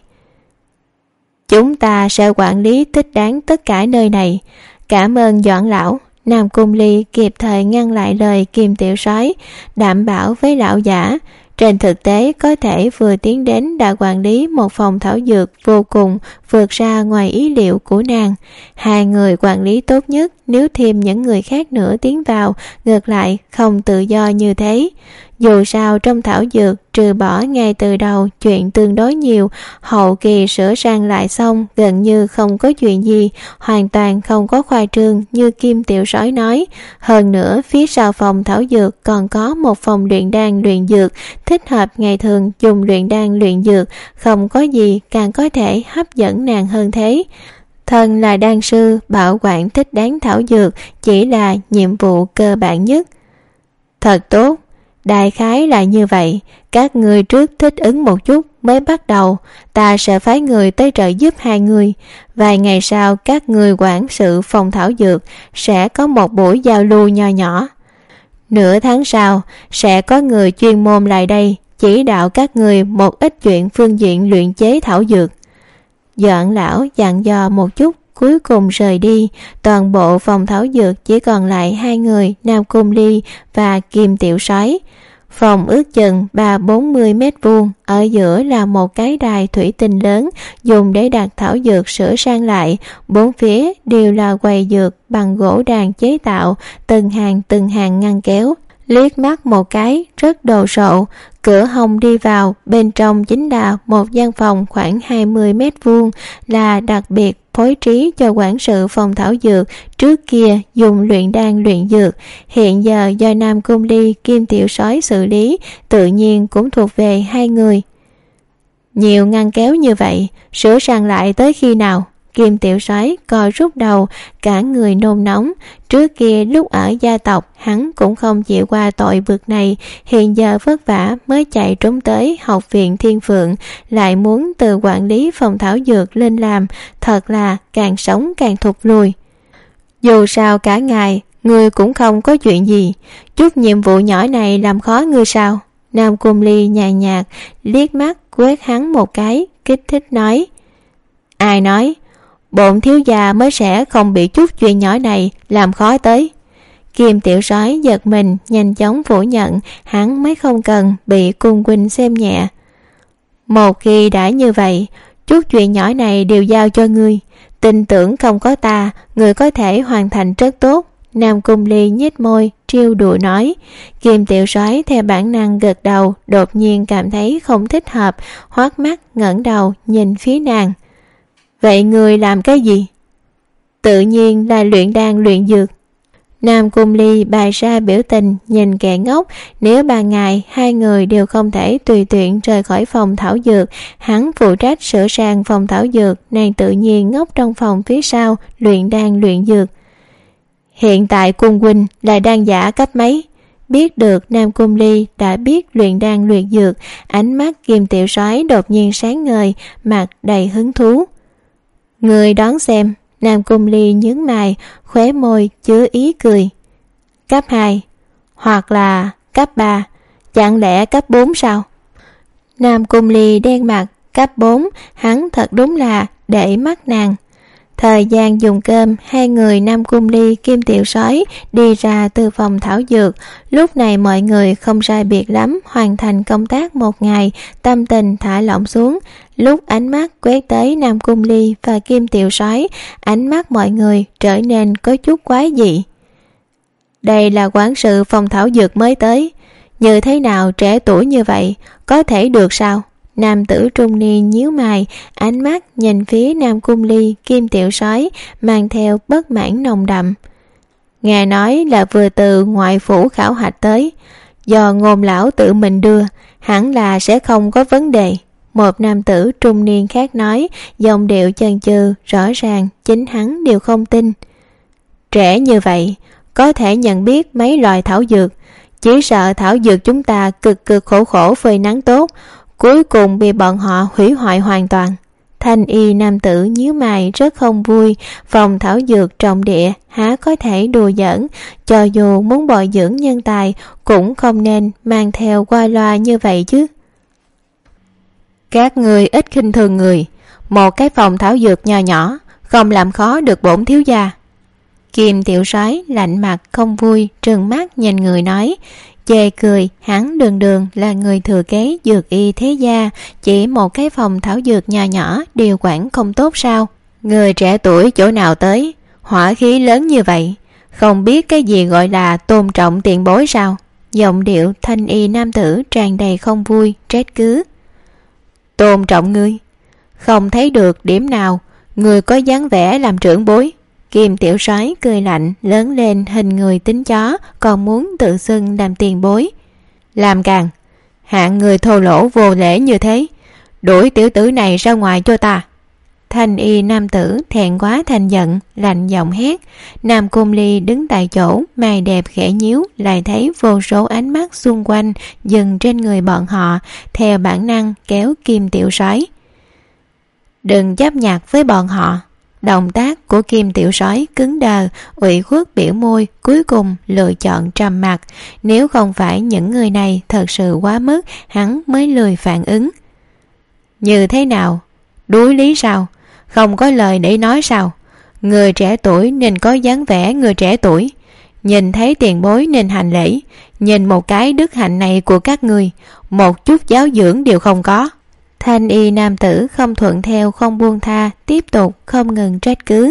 Chúng ta sẽ quản lý thích đáng tất cả nơi này. Cảm ơn Doãn lão. Nam Cung Ly kịp thời ngăn lại lời Kim Tiểu Soái, đảm bảo với lão giả. Trên thực tế có thể vừa tiến đến đã quản lý một phòng thảo dược vô cùng vượt ra ngoài ý liệu của nàng. 2 người quản lý tốt nhất, nếu thêm những người khác nữa tiến vào, ngược lại không tự do như thế. Dù sao trong thảo dược trừ bỏ ngay từ đầu chuyện tương đối nhiều, hậu kỳ sửa sang lại xong gần như không có chuyện gì, hoàn toàn không có khoa trương như Kim Tiểu Sói nói. Hơn nữa phía sau phòng thảo dược còn có một phòng luyện đan luyện dược, thích hợp ngày thường dùng luyện đan luyện dược, không có gì càng có thể hấp dẫn nàng hơn thế. Thân là đan sư, bảo quản thích đáng thảo dược chỉ là nhiệm vụ cơ bản nhất. Thật tốt, đại khái là như vậy, các người trước thích ứng một chút mới bắt đầu, ta sẽ phái người tới trợ giúp hai người. Vài ngày sau các người quản sự phòng thảo dược sẽ có một buổi giao lưu nho nhỏ. Nửa tháng sau sẽ có người chuyên môn lại đây chỉ đạo các người một ít chuyện phương diện luyện chế thảo dược. Doãn lão dặn dò một chút cuối cùng rời đi. Toàn bộ phòng thảo dược chỉ còn lại hai người, Nam Cung Ly và Kim Tiểu Sói. Phòng ước chừng 30-40 mét vuông, ở giữa là một cái đài thủy tinh lớn dùng để đặt thảo dược sửa sang lại, bốn phía đều là quầy dược bằng gỗ đàn chế tạo, từng hàng ngăn kéo. Liếc mắt một cái rất đồ sộ, cửa hông đi vào, bên trong chính là một gian phòng khoảng 20 mét vuông, là đặc biệt phối trí cho quản sự phòng thảo dược, trước kia dùng luyện đan luyện dược, hiện giờ do Nam Cung Ly, Kim Tiểu Sói xử lý, tự nhiên cũng thuộc về hai người. Nhiều ngăn kéo như vậy, sửa sang lại tới khi nào? Kim Tiểu Sói co rút đầu, cả người nôn nóng. Trước kia lúc ở gia tộc hắn cũng không chịu qua tội vực này, hiện giờ vất vả mới chạy trốn tới học viện Thiên Phượng, lại muốn từ quản lý phòng thảo dược lên làm, thật là càng sống càng thụt lùi. Dù sao cả ngày ngươi cũng không có chuyện gì, chút nhiệm vụ nhỏ này làm khó ngươi sao? Nam Cung Ly nhàn nhạt liếc mắt quét hắn một cái, kích thích nói. Ai nói? Bổn thiếu gia mới sẽ không bị chút chuyện nhỏ này làm khó tới. Kim Tiểu Sói giật mình, nhanh chóng phủ nhận, hắn mới không cần bị cung huynh xem nhẹ. Một khi đã như vậy, chút chuyện nhỏ này đều giao cho ngươi, tin tưởng không có ta, ngươi có thể hoàn thành rất tốt. Nam Cung Ly nhếch môi trêu đùa nói. Kim Tiểu Sói theo bản năng gật đầu, đột nhiên cảm thấy không thích hợp, hoắt mắt ngẩng đầu nhìn phía nàng. Vậy người làm cái gì? Tự nhiên là luyện đan luyện dược. Nam Cung Ly bày ra biểu tình nhìn kẻ ngốc, nếu 3 ngày hai người đều không thể tùy tiện rời khỏi phòng thảo dược, hắn phụ trách sửa sang phòng thảo dược, nàng tự nhiên ngốc trong phòng phía sau luyện đan luyện dược. Hiện tại cung huynh là đan giả cấp mấy? Biết được Nam Cung Ly đã biết luyện đan luyện dược, ánh mắt Kim Tiểu Sói đột nhiên sáng ngời, mặt đầy hứng thú. Người đoán xem. Nam Cung Ly nhướng mày, khóe môi chứa ý cười. Cấp 2 hoặc là cấp 3, chẳng lẽ cấp 4 sao? Nam Cung Ly đen mặt. Cấp 4, hắn thật đúng là để mắt nàng. Thời gian dùng cơm, hai người Nam Cung Ly, Kim Tiểu Sói đi ra từ phòng thảo dược. Lúc này mọi người không sai biệt lắm, hoàn thành công tác một ngày, tâm tình thả lỏng xuống. Lúc ánh mắt quét tới Nam Cung Ly và Kim Tiểu Sói, ánh mắt mọi người trở nên có chút quái dị. Đây là quản sự phòng thảo dược mới tới, như thế nào trẻ tuổi như vậy, có thể được sao? Nam tử trung niên nhíu mày, ánh mắt nhìn phía Nam Cung Ly, Kim Tiểu Sói, mang theo bất mãn nồng đậm. Nghe nói là vừa từ ngoại phủ khảo hạch tới, do Ngôn lão tự mình đưa, hẳn là sẽ không có vấn đề. Một nam tử trung niên khác nói, giọng điệu chần chừ, rõ ràng chính hắn đều không tin. Trẻ như vậy, có thể nhận biết mấy loại thảo dược, chỉ sợ thảo dược chúng ta cực khổ phơi nắng tốt, cuối cùng bị bọn họ hủy hoại hoàn toàn. Thanh y nam tử nhíu mày rất không vui, phòng thảo dược trọng địa há có thể đùa giỡn, cho dù muốn bồi dưỡng nhân tài cũng không nên mang theo qua loa như vậy chứ. Các người ít khinh thường người, một cái phòng thảo dược nho nhỏ không làm khó được bổn thiếu gia. Kim Tiểu Sói lạnh mặt không vui, trừng mắt nhìn người nói. Chê cười, hắn đường là người thừa kế dược y thế gia, chỉ một cái phòng thảo dược nho nhỏ điều quản không tốt sao? Người trẻ tuổi chỗ nào tới, hỏa khí lớn như vậy, không biết cái gì gọi là tôn trọng tiền bối sao? giọng điệu thanh y nam tử tràn đầy không vui, trách cứ. Tôn trọng ngươi, không thấy được điểm nào người có dáng vẻ làm trưởng bối. Kim tiểu soái cười lạnh, lớn lên hình người tính chó, còn muốn tự xưng làm tiền bối. Làm càng, hạng người thô lỗ vô lễ như thế, đuổi tiểu tử này ra ngoài cho ta. Thanh y nam tử thẹn quá thành giận, lạnh giọng hét. Nam Cung Ly đứng tại chỗ, mày đẹp khẽ nhíu, lại thấy vô số ánh mắt xung quanh dừng trên người bọn họ, theo bản năng kéo Kim tiểu soái. Đừng chấp nhặt với bọn họ. Động tác của Kim tiểu soái cứng đờ, ủy khuất biểu môi, cuối cùng lựa chọn trầm mặc. Nếu không phải những người này thật sự quá mức, hắn mới lười phản ứng. Như thế nào? Đuối lý sao? Không có lời để nói sao? Người trẻ tuổi nên có dáng vẻ người trẻ tuổi, nhìn thấy tiền bối nên hành lễ. Nhìn một cái đức hạnh này của các ngươi, một chút giáo dưỡng đều không có. Thanh y nam tử không thuận theo không buông tha, tiếp tục không ngừng trách cứ.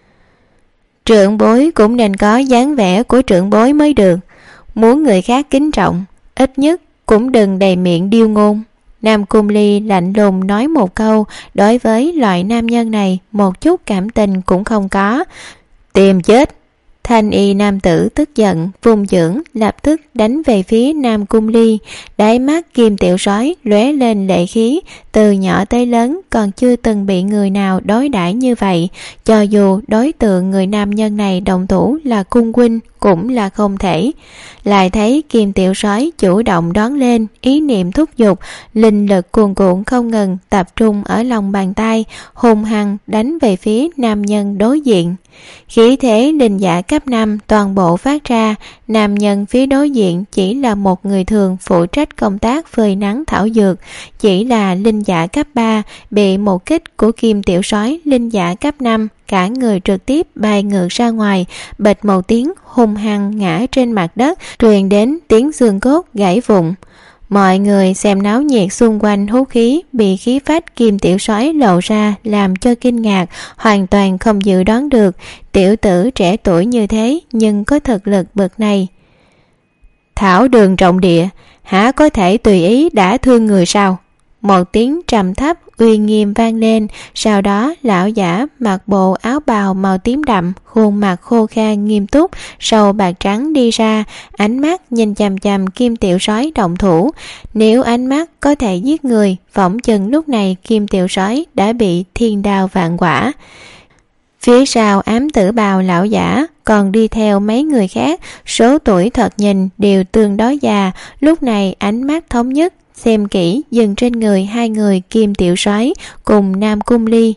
Trưởng bối cũng nên có dáng vẻ của trưởng bối mới được. Muốn người khác kính trọng, ít nhất cũng đừng đầy miệng điêu ngôn. Nam Cung Ly lạnh lùng nói một câu, đối với loại nam nhân này một chút cảm tình cũng không có. Tìm chết! Thanh y nam tử tức giận, vung chưởng lập tức đánh về phía Nam Cung Ly. Đáy mắt Kim tiểu soái lóe lên lệ khí, từ nhỏ tới lớn còn chưa từng bị người nào đối đãi như vậy. Cho dù đối tượng người nam nhân này động thủ là cung huynh cũng là không thể. Lại thấy Kim tiểu soái chủ động đón lên, ý niệm thúc giục, linh lực cuồn cuộn không ngừng tập trung ở lòng bàn tay, hung hăng đánh về phía nam nhân đối diện. Khí thế linh giả cấp 5 toàn bộ phát ra. Nam nhân phía đối diện chỉ là một người thường phụ trách công tác phơi nắng thảo dược, chỉ là linh giả cấp 3, bị một kích của Kim tiểu soái linh giả cấp 5, cả người trực tiếp bay ngược ra ngoài, bịch một tiếng hung hăng ngã trên mặt đất, truyền đến tiếng xương cốt gãy vụn. Mọi người xem náo nhiệt xung quanh hút khí, bị khí phách Kim tiểu soái lộ ra làm cho kinh ngạc, hoàn toàn không dự đoán được tiểu tử trẻ tuổi như thế nhưng có thực lực bậc này. Thảo đường trọng địa, há có thể tùy ý đả thương người sao? Một tiếng trầm thấp uy nghiêm vang lên, sau đó lão giả mặc bộ áo bào màu tím đậm, khuôn mặt khô khan nghiêm túc, sầu bạc trắng đi ra, ánh mắt nhìn chằm chằm Kim tiểu soái động thủ. Nếu ánh mắt có thể giết người, phỏng chừng lúc này Kim tiểu soái đã bị thiên đao vạn quả. Phía sau ám tử bào lão giả còn đi theo mấy người khác, số tuổi thật nhìn đều tương đối già. Lúc này ánh mắt thống nhất xem kỹ dừng trên người hai người Kim tiểu soái cùng Nam Cung Ly.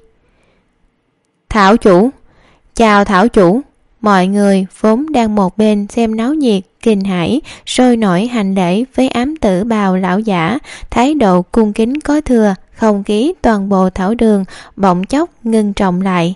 Thảo chủ! Chào thảo chủ! Mọi người vốn đang một bên xem náo nhiệt, kinh hãi sôi nổi hành lễ với ám tử bào lão giả, thái độ cung kính có thừa, không khí toàn bộ thảo đường bỗng chốc ngưng trọng lại.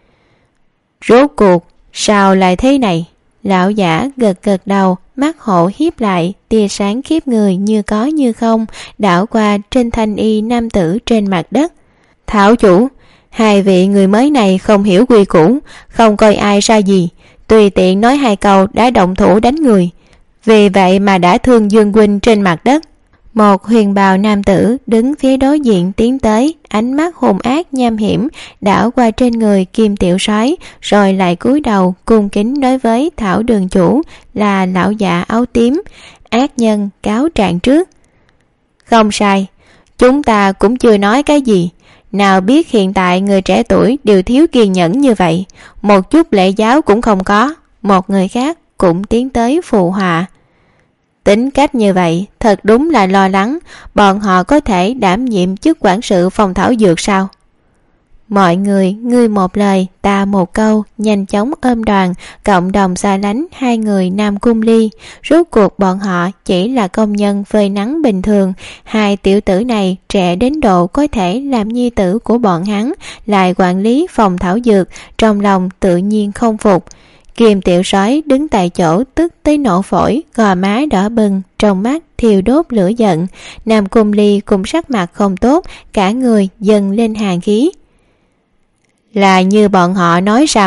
Rốt cuộc sao lại thế này? Lão giả gật gật đầu, mắt hổ hiếp lại, tia sáng khiếp người như có như không đảo qua trên thanh y nam tử trên mặt đất. Thảo chủ, hai vị người mới này không hiểu quy củ, không coi ai ra gì, tùy tiện nói hai câu đã động thủ đánh người, vì vậy mà đã thương Dương huynh trên mặt đất. Một huyền bào nam tử đứng phía đối diện tiến tới, ánh mắt hung ác nham hiểm đảo qua trên người Kim tiểu soái, rồi lại cúi đầu cung kính đối với thảo đường chủ là lão giả áo tím. Ác nhân cáo trạng trước. Không sai, chúng ta cũng chưa nói cái gì, nào biết hiện tại người trẻ tuổi đều thiếu kiên nhẫn như vậy, một chút lễ giáo cũng không có. Một người khác cũng tiến tới phụ họa. Tính cách như vậy thật đúng là lo lắng, bọn họ có thể đảm nhiệm chức quản sự phòng thảo dược sao? Mọi người ngươi một lời ta một câu, nhanh chóng ôm đoàn cộng đồng xa lánh hai người Nam Cung Ly. Rốt cuộc bọn họ chỉ là công nhân phơi nắng bình thường, hai tiểu tử này trẻ đến độ có thể làm nhi tử của bọn hắn, lại quản lý phòng thảo dược, trong lòng tự nhiên không phục. Kim tiểu soái đứng tại chỗ tức tới nổ phổi, gò má đỏ bừng, trong mắt thiêu đốt lửa giận. Nam Cung Ly cũng sắc mặt không tốt, cả người dần lên hàn khí. Là như bọn họ nói sao?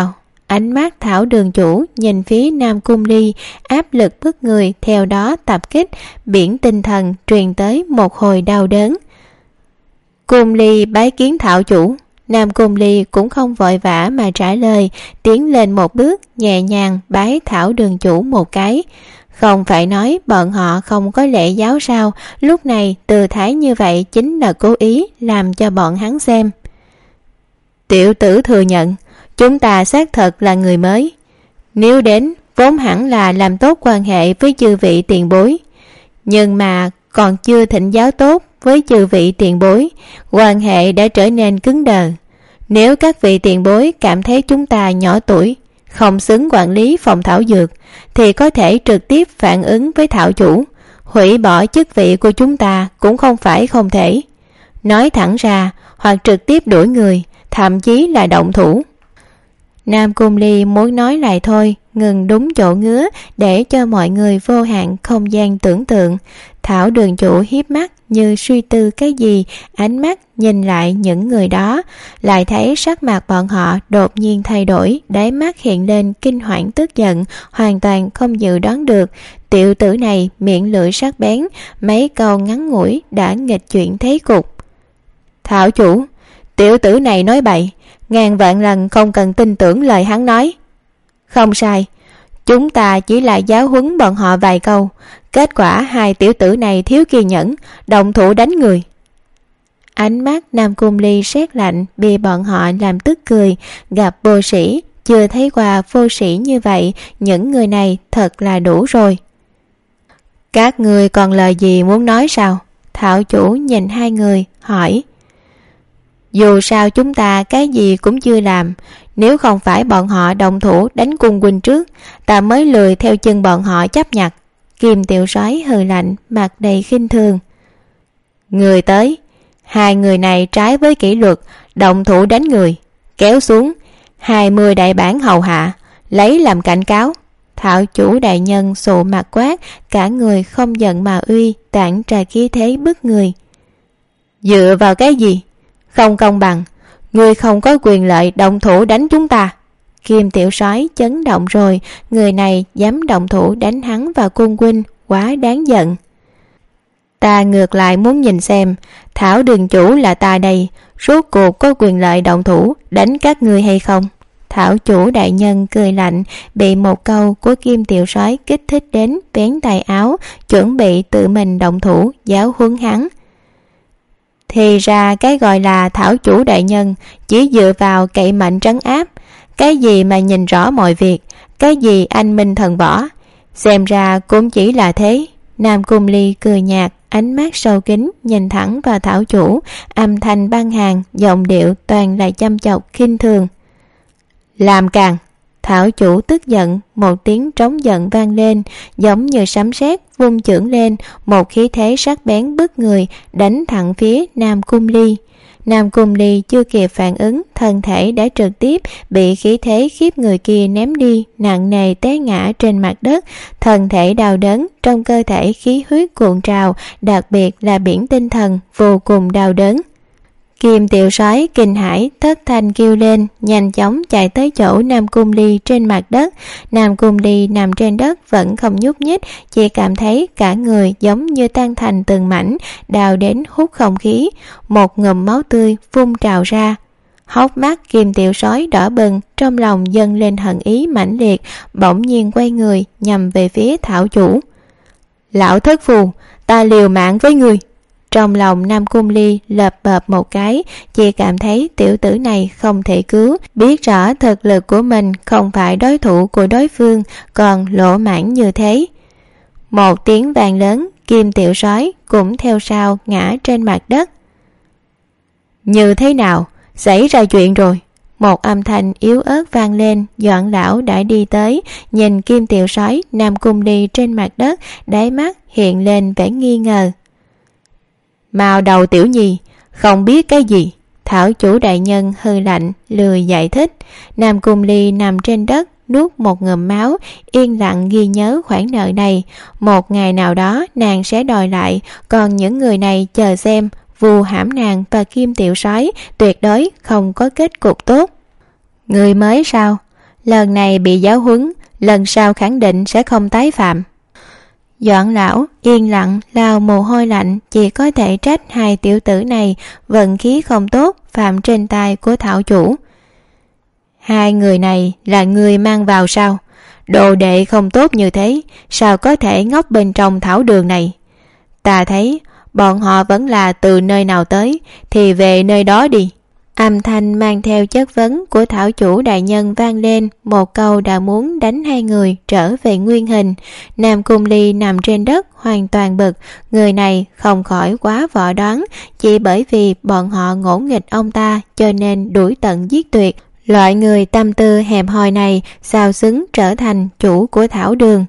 Ánh mắt Thảo đường chủ nhìn phía Nam Cung Ly, áp lực bức người theo đó tập kích, biển tinh thần truyền tới một hồi đau đớn. Cung Ly bái kiến Thảo chủ. Nam Cung Ly cũng không vội vã mà trả lời, tiến lên một bước, nhẹ nhàng bái Thảo đường chủ một cái. Không phải nói bọn họ không có lễ giáo sao, lúc này tư thái như vậy chính là cố ý làm cho bọn hắn xem. Tiểu tử thừa nhận, chúng ta xác thật là người mới. Nếu đến, vốn hẳn là làm tốt quan hệ với chư vị tiền bối. Nhưng mà còn chưa thỉnh giáo tốt với chư vị tiền bối, quan hệ đã trở nên cứng đờ. Nếu các vị tiền bối cảm thấy chúng ta nhỏ tuổi, không xứng quản lý phòng thảo dược, thì có thể trực tiếp phản ứng với thảo chủ, hủy bỏ chức vị của chúng ta cũng không phải không thể. Nói thẳng ra, hoặc trực tiếp đuổi người, thậm chí là động thủ. Nam Cung Ly muốn nói lại thôi, ngừng đúng chỗ ngứa để cho mọi người vô hạn không gian tưởng tượng. Thảo đường chủ hiếp mắt như suy tư cái gì, ánh mắt nhìn lại những người đó, lại thấy sắc mặt bọn họ đột nhiên thay đổi, đáy mắt hiện lên kinh hoảng tức giận, hoàn toàn không dự đoán được. Tiểu tử này miệng lưỡi sắc bén, mấy câu ngắn ngủi đã nghịch chuyển thế cục. Thảo chủ, tiểu tử này nói bậy, ngàn vạn lần không cần tin tưởng lời hắn nói. Không sai, chúng ta chỉ là giáo huấn bọn họ vài câu, kết quả hai tiểu tử này thiếu kiên nhẫn, động thủ đánh người. Ánh mắt Nam Cung Ly sét lạnh, bị bọn họ làm tức cười. Gặp vô sĩ, chưa thấy qua vô sĩ như vậy, những người này thật là đủ rồi. Các người còn lời gì muốn nói sao? Thảo chủ nhìn hai người hỏi. Dù sao chúng ta cái gì cũng chưa làm, nếu không phải bọn họ động thủ đánh Cung huynh trước, ta mới lười theo chân bọn họ chấp nhặt. Kim tiểu soái hừ lạnh, mặt đầy khinh thường. Người tới, hai người này trái với kỷ luật, động thủ đánh người, kéo xuống 20 đại bản hầu hạ, lấy làm cảnh cáo. Thảo chủ đại nhân sụ mặt quát, cả người không giận mà uy, tản ra khí thế bức người. Dựa vào cái gì? Không công bằng, ngươi không có quyền lợi động thủ đánh chúng ta. Kim tiểu soái chấn động rồi, người này dám động thủ đánh hắn và Cung huynh, quá đáng giận. Ta ngược lại muốn nhìn xem, Thảo đường chủ là ta đây, rốt cuộc có quyền lợi động thủ đánh các ngươi hay không? Thảo chủ đại nhân cười lạnh, bị một câu của Kim tiểu soái kích thích đến vén tay áo, chuẩn bị tự mình động thủ giáo huấn hắn. Thì ra cái gọi là Thảo chủ đại nhân chỉ dựa vào cậy mạnh trấn áp, cái gì mà nhìn rõ mọi việc, cái gì anh minh thần võ, xem ra cũng chỉ là thế. Nam Cung Ly cười nhạt, ánh mắt sâu kín nhìn thẳng vào Thảo chủ, âm thanh băng hàn, giọng điệu toàn là châm chọc khinh thường. Làm càng. Thảo chủ tức giận, một tiếng trống giận vang lên, giống như sấm sét, vung chưởng lên, một khí thế sắc bén bức người đánh thẳng phía Nam Cung Ly. Nam Cung Ly chưa kịp phản ứng, thân thể đã trực tiếp bị khí thế khiếp người kia ném đi, nặng nề té ngã trên mặt đất, thân thể đau đớn, trong cơ thể khí huyết cuộn trào, đặc biệt là biển tinh thần vô cùng đau đớn. Kim tiểu soái kinh hãi thất thanh kêu lên, nhanh chóng chạy tới chỗ Nam Cung Ly trên mặt đất. Nam Cung Ly nằm trên đất vẫn không nhúc nhích, chỉ cảm thấy cả người giống như tan thành từng mảnh, đau đến hút không khí, một ngụm máu tươi phun trào ra. Hốc mắt Kim tiểu soái đỏ bừng, trong lòng dâng lên hận ý mãnh liệt, bỗng nhiên quay người nhằm về phía Thảo chủ. Lão thất phù, ta liều mạng với người. Trong lòng Nam Cung Ly lợp bợp một cái, chỉ cảm thấy tiểu tử này không thể cứu, biết rõ thực lực của mình không phải đối thủ của đối phương, còn lỗ mãng như thế. Một tiếng vang lớn, Kim tiểu soái cũng theo sau ngã trên mặt đất. Như thế nào? Xảy ra chuyện rồi. Một âm thanh yếu ớt vang lên, Doãn lão đã đi tới, nhìn Kim tiểu soái Nam Cung Ly trên mặt đất, đáy mắt hiện lên vẻ nghi ngờ. Mao đầu tiểu nhi, không biết cái gì. Thảo chủ đại nhân hư lạnh, lười giải thích. Nam Cung Ly nằm trên đất, nuốt một ngụm máu, yên lặng ghi nhớ khoản nợ này. Một ngày nào đó nàng sẽ đòi lại, còn những người này chờ xem, Vu hãm nàng và Kim tiểu soái tuyệt đối không có kết cục tốt. Người mới sao? lần này bị giáo huấn, lần sau khẳng định sẽ không tái phạm. Doãn lão yên lặng lau mồ hôi lạnh, chỉ có thể trách hai tiểu tử này vận khí không tốt phạm trên tay của thảo chủ. Hai người này là người mang vào sao? Đồ đệ không tốt như thế, sao có thể ngốc bên trong thảo đường này? Ta thấy bọn họ vẫn là từ nơi nào tới thì về nơi đó đi. Âm thanh mang theo chất vấn của thảo chủ đại nhân vang lên, một câu đã muốn đánh hai người trở về nguyên hình. Nam Cung Ly nằm trên đất hoàn toàn bực, người này không khỏi quá võ đoán, chỉ bởi vì bọn họ ngỗ nghịch ông ta cho nên đuổi tận giết tuyệt. Loại người tâm tư hẹp hòi này sao xứng trở thành chủ của thảo đường.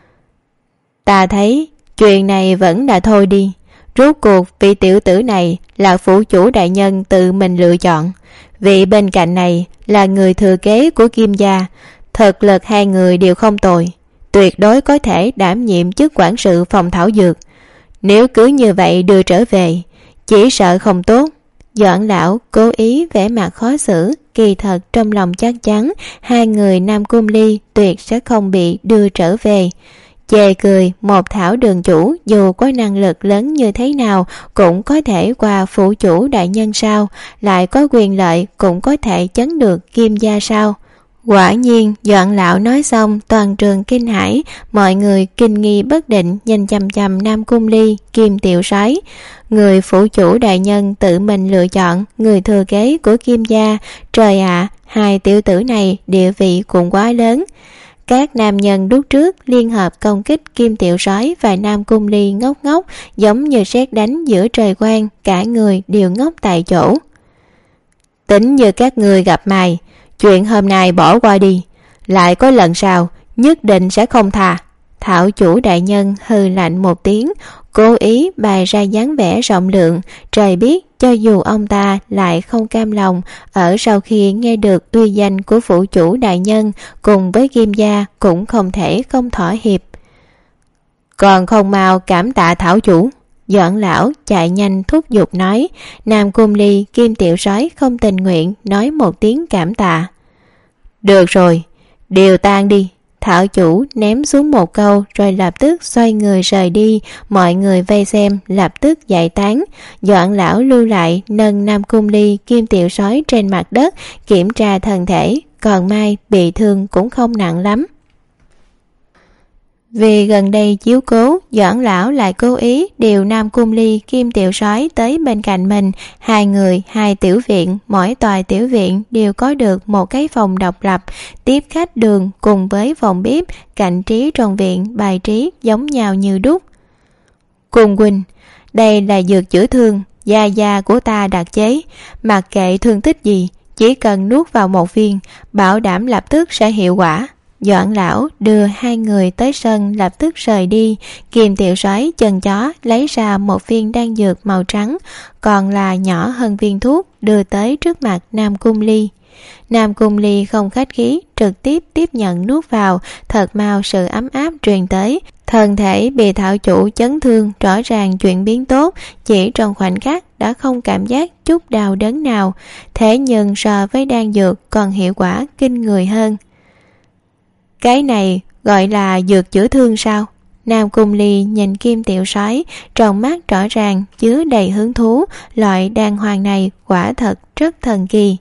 Ta thấy chuyện này vẫn đã thôi đi. Rốt cuộc vị tiểu tử này là phủ chủ đại nhân tự mình lựa chọn. Vị bên cạnh này là người thừa kế của Kim gia. Thực lực hai người đều không tồi, tuyệt đối có thể đảm nhiệm chức quản sự phòng thảo dược. Nếu cứ như vậy đưa trở về, chỉ sợ không tốt. Doãn lão cố ý vẻ mặt khó xử, kỳ thật trong lòng chắc chắn hai người Nam Cung Ly tuyệt sẽ không bị đưa trở về. Chê cười, một thảo đường chủ dù có năng lực lớn như thế nào cũng có thể qua phủ chủ đại nhân sao, lại có quyền lợi cũng có thể chấn được Kim gia sao. Quả nhiên Doãn lão nói xong toàn trường kinh hãi, mọi người kinh nghi bất định nhìn chằm chằm Nam Cung Ly, Kim tiểu soái. Người phủ chủ đại nhân tự mình lựa chọn người thừa kế của Kim gia, trời ạ, hai tiểu tử này địa vị cũng quá lớn. Các nam nhân lúc trước liên hợp công kích Kim tiểu soái và Nam Cung Ly ngốc ngốc giống như sét đánh giữa trời quang, cả người đều ngốc tại chỗ. Tính như các người gặp mày, chuyện hôm nay bỏ qua đi, lại có lần sau nhất định sẽ không tha. Thảo chủ đại nhân hừ lạnh một tiếng, cố ý bày ra dáng vẻ rộng lượng. Trời biết cho dù ông ta lại không cam lòng, ở sau khi nghe được uy danh của phủ chủ đại nhân cùng với Kim gia cũng không thể không thỏa hiệp. Còn không mau cảm tạ thảo chủ. Doãn lão chạy nhanh thúc giục nói. Nam Cung Ly, Kim tiểu soái không tình nguyện nói một tiếng cảm tạ. Được rồi, đều tan đi. Thảo chủ ném xuống một câu rồi lập tức xoay người rời đi. Mọi người vây xem lập tức giải tán. Doãn lão lưu lại nâng Nam Cung Ly, Kim tiểu soái trên mặt đất kiểm tra thân thể, còn may bị thương cũng không nặng lắm. Vì gần đây chiếu cố, Doãn lão lại cố ý điều Nam Cung Ly, Kim tiểu soái tới bên cạnh mình. Hai người, hai tiểu viện, mỗi tòa tiểu viện đều có được một cái phòng độc lập, tiếp khách đường cùng với phòng bếp, cảnh trí trong viện bài trí giống nhau như đúc. Cung huynh, đây là dược chữa thương, gia gia của ta đặc chế, mặc kệ thương tích gì, chỉ cần nuốt vào một viên, bảo đảm lập tức sẽ hiệu quả. Doãn lão đưa hai người tới sân lập tức rời đi. Kim tiểu soái chân chó lấy ra một viên đan dược màu trắng, còn là nhỏ hơn viên thuốc, đưa tới trước mặt Nam Cung Ly. Nam Cung Ly không khách khí, trực tiếp tiếp nhận nuốt vào, thật mau sự ấm áp truyền tới. Thân thể bị thảo chủ chấn thương rõ ràng chuyển biến tốt, chỉ trong khoảnh khắc đã không cảm giác chút đau đớn nào, thế nhưng so với đan dược còn hiệu quả kinh người hơn. Cái này gọi là dược chữa thương sao? Nam Cung Ly nhìn Kim tiểu soái, trong mắt rõ ràng chứa đầy hứng thú, loại đan hoàng này quả thật rất thần kỳ.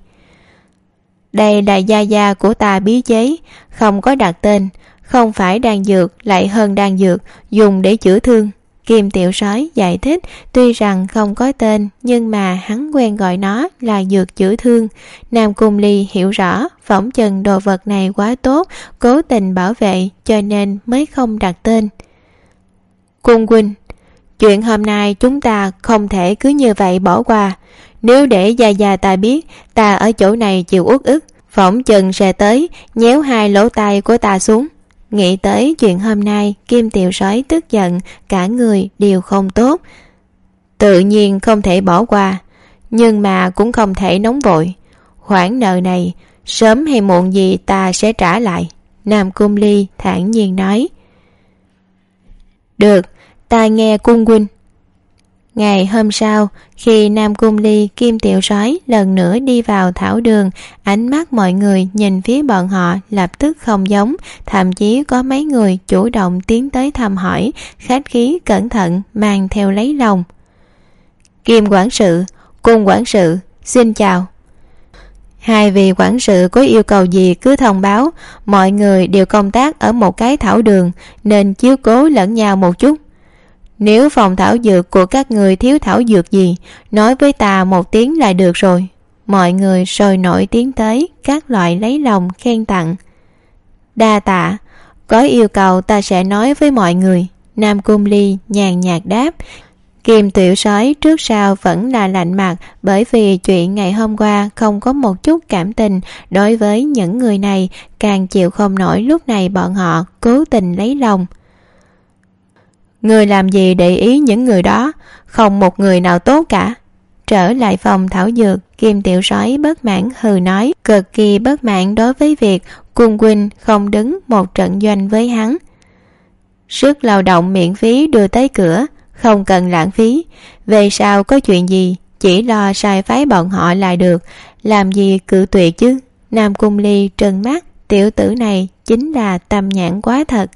Đây là gia gia của ta bí chế, không có đặt tên, không phải đan dược lại hơn đan dược, dùng để chữa thương. Kim tiểu soái giải thích, tuy rằng không có tên nhưng mà hắn quen gọi nó là dược chữa thương. Nam Cung Ly hiểu rõ phỏng chừng đồ vật này quá tốt, cố tình bảo vệ cho nên mới không đặt tên. Cung huynh, chuyện hôm nay chúng ta không thể cứ như vậy bỏ qua. Nếu để gia gia ta biết ta ở chỗ này chịu uất ức, phỏng chừng sẽ tới nhéo hai lỗ tai của ta xuống. Nghĩ tới chuyện hôm nay, Kim tiểu soái tức giận, cả người đều không tốt. Tự nhiên không thể bỏ qua, nhưng mà cũng không thể nóng vội. Khoản nợ này sớm hay muộn gì ta sẽ trả lại. Nam Cung Ly thản nhiên nói. Được, ta nghe cung huynh. Ngày hôm sau, khi Nam Cung Ly, Kim Tiểu Soái lần nữa đi vào thảo đường, ánh mắt mọi người nhìn phía bọn họ lập tức không giống, thậm chí có mấy người chủ động tiến tới thăm hỏi, khách khí cẩn thận mang theo lấy lòng. Kim quản sự, Cung quản sự, xin chào. Hai vị quản sự có yêu cầu gì cứ thông báo, mọi người đều công tác ở một cái thảo đường nên chiếu cố lẫn nhau một chút. Nếu phòng thảo dược của các người thiếu thảo dược gì, nói với ta một tiếng là được rồi. Mọi người sôi nổi tiến tới các loại lấy lòng khen tặng. Đa tạ, có yêu cầu ta sẽ nói với mọi người. Nam Cung Ly nhàn nhạt đáp. Kim Tiểu Soái trước sau vẫn là lạnh mặt, bởi vì chuyện ngày hôm qua không có một chút cảm tình đối với những người này, càng chịu không nổi lúc này bọn họ cố tình lấy lòng. Người làm gì để ý những người đó, không một người nào tốt cả. Trở lại phòng thảo dược, Kim Tiểu Soái bất mãn hừ nói, cực kỳ bất mãn đối với việc Cung huynh không đứng một trận doanh với hắn. Sức lao động miễn phí đưa tới cửa, không cần lãng phí. Về sau có chuyện gì chỉ lo sai phái bọn họ là được, làm gì cự tuyệt chứ. Nam Cung Ly trừng mắt, tiểu tử này chính là tâm nhãn quá thật.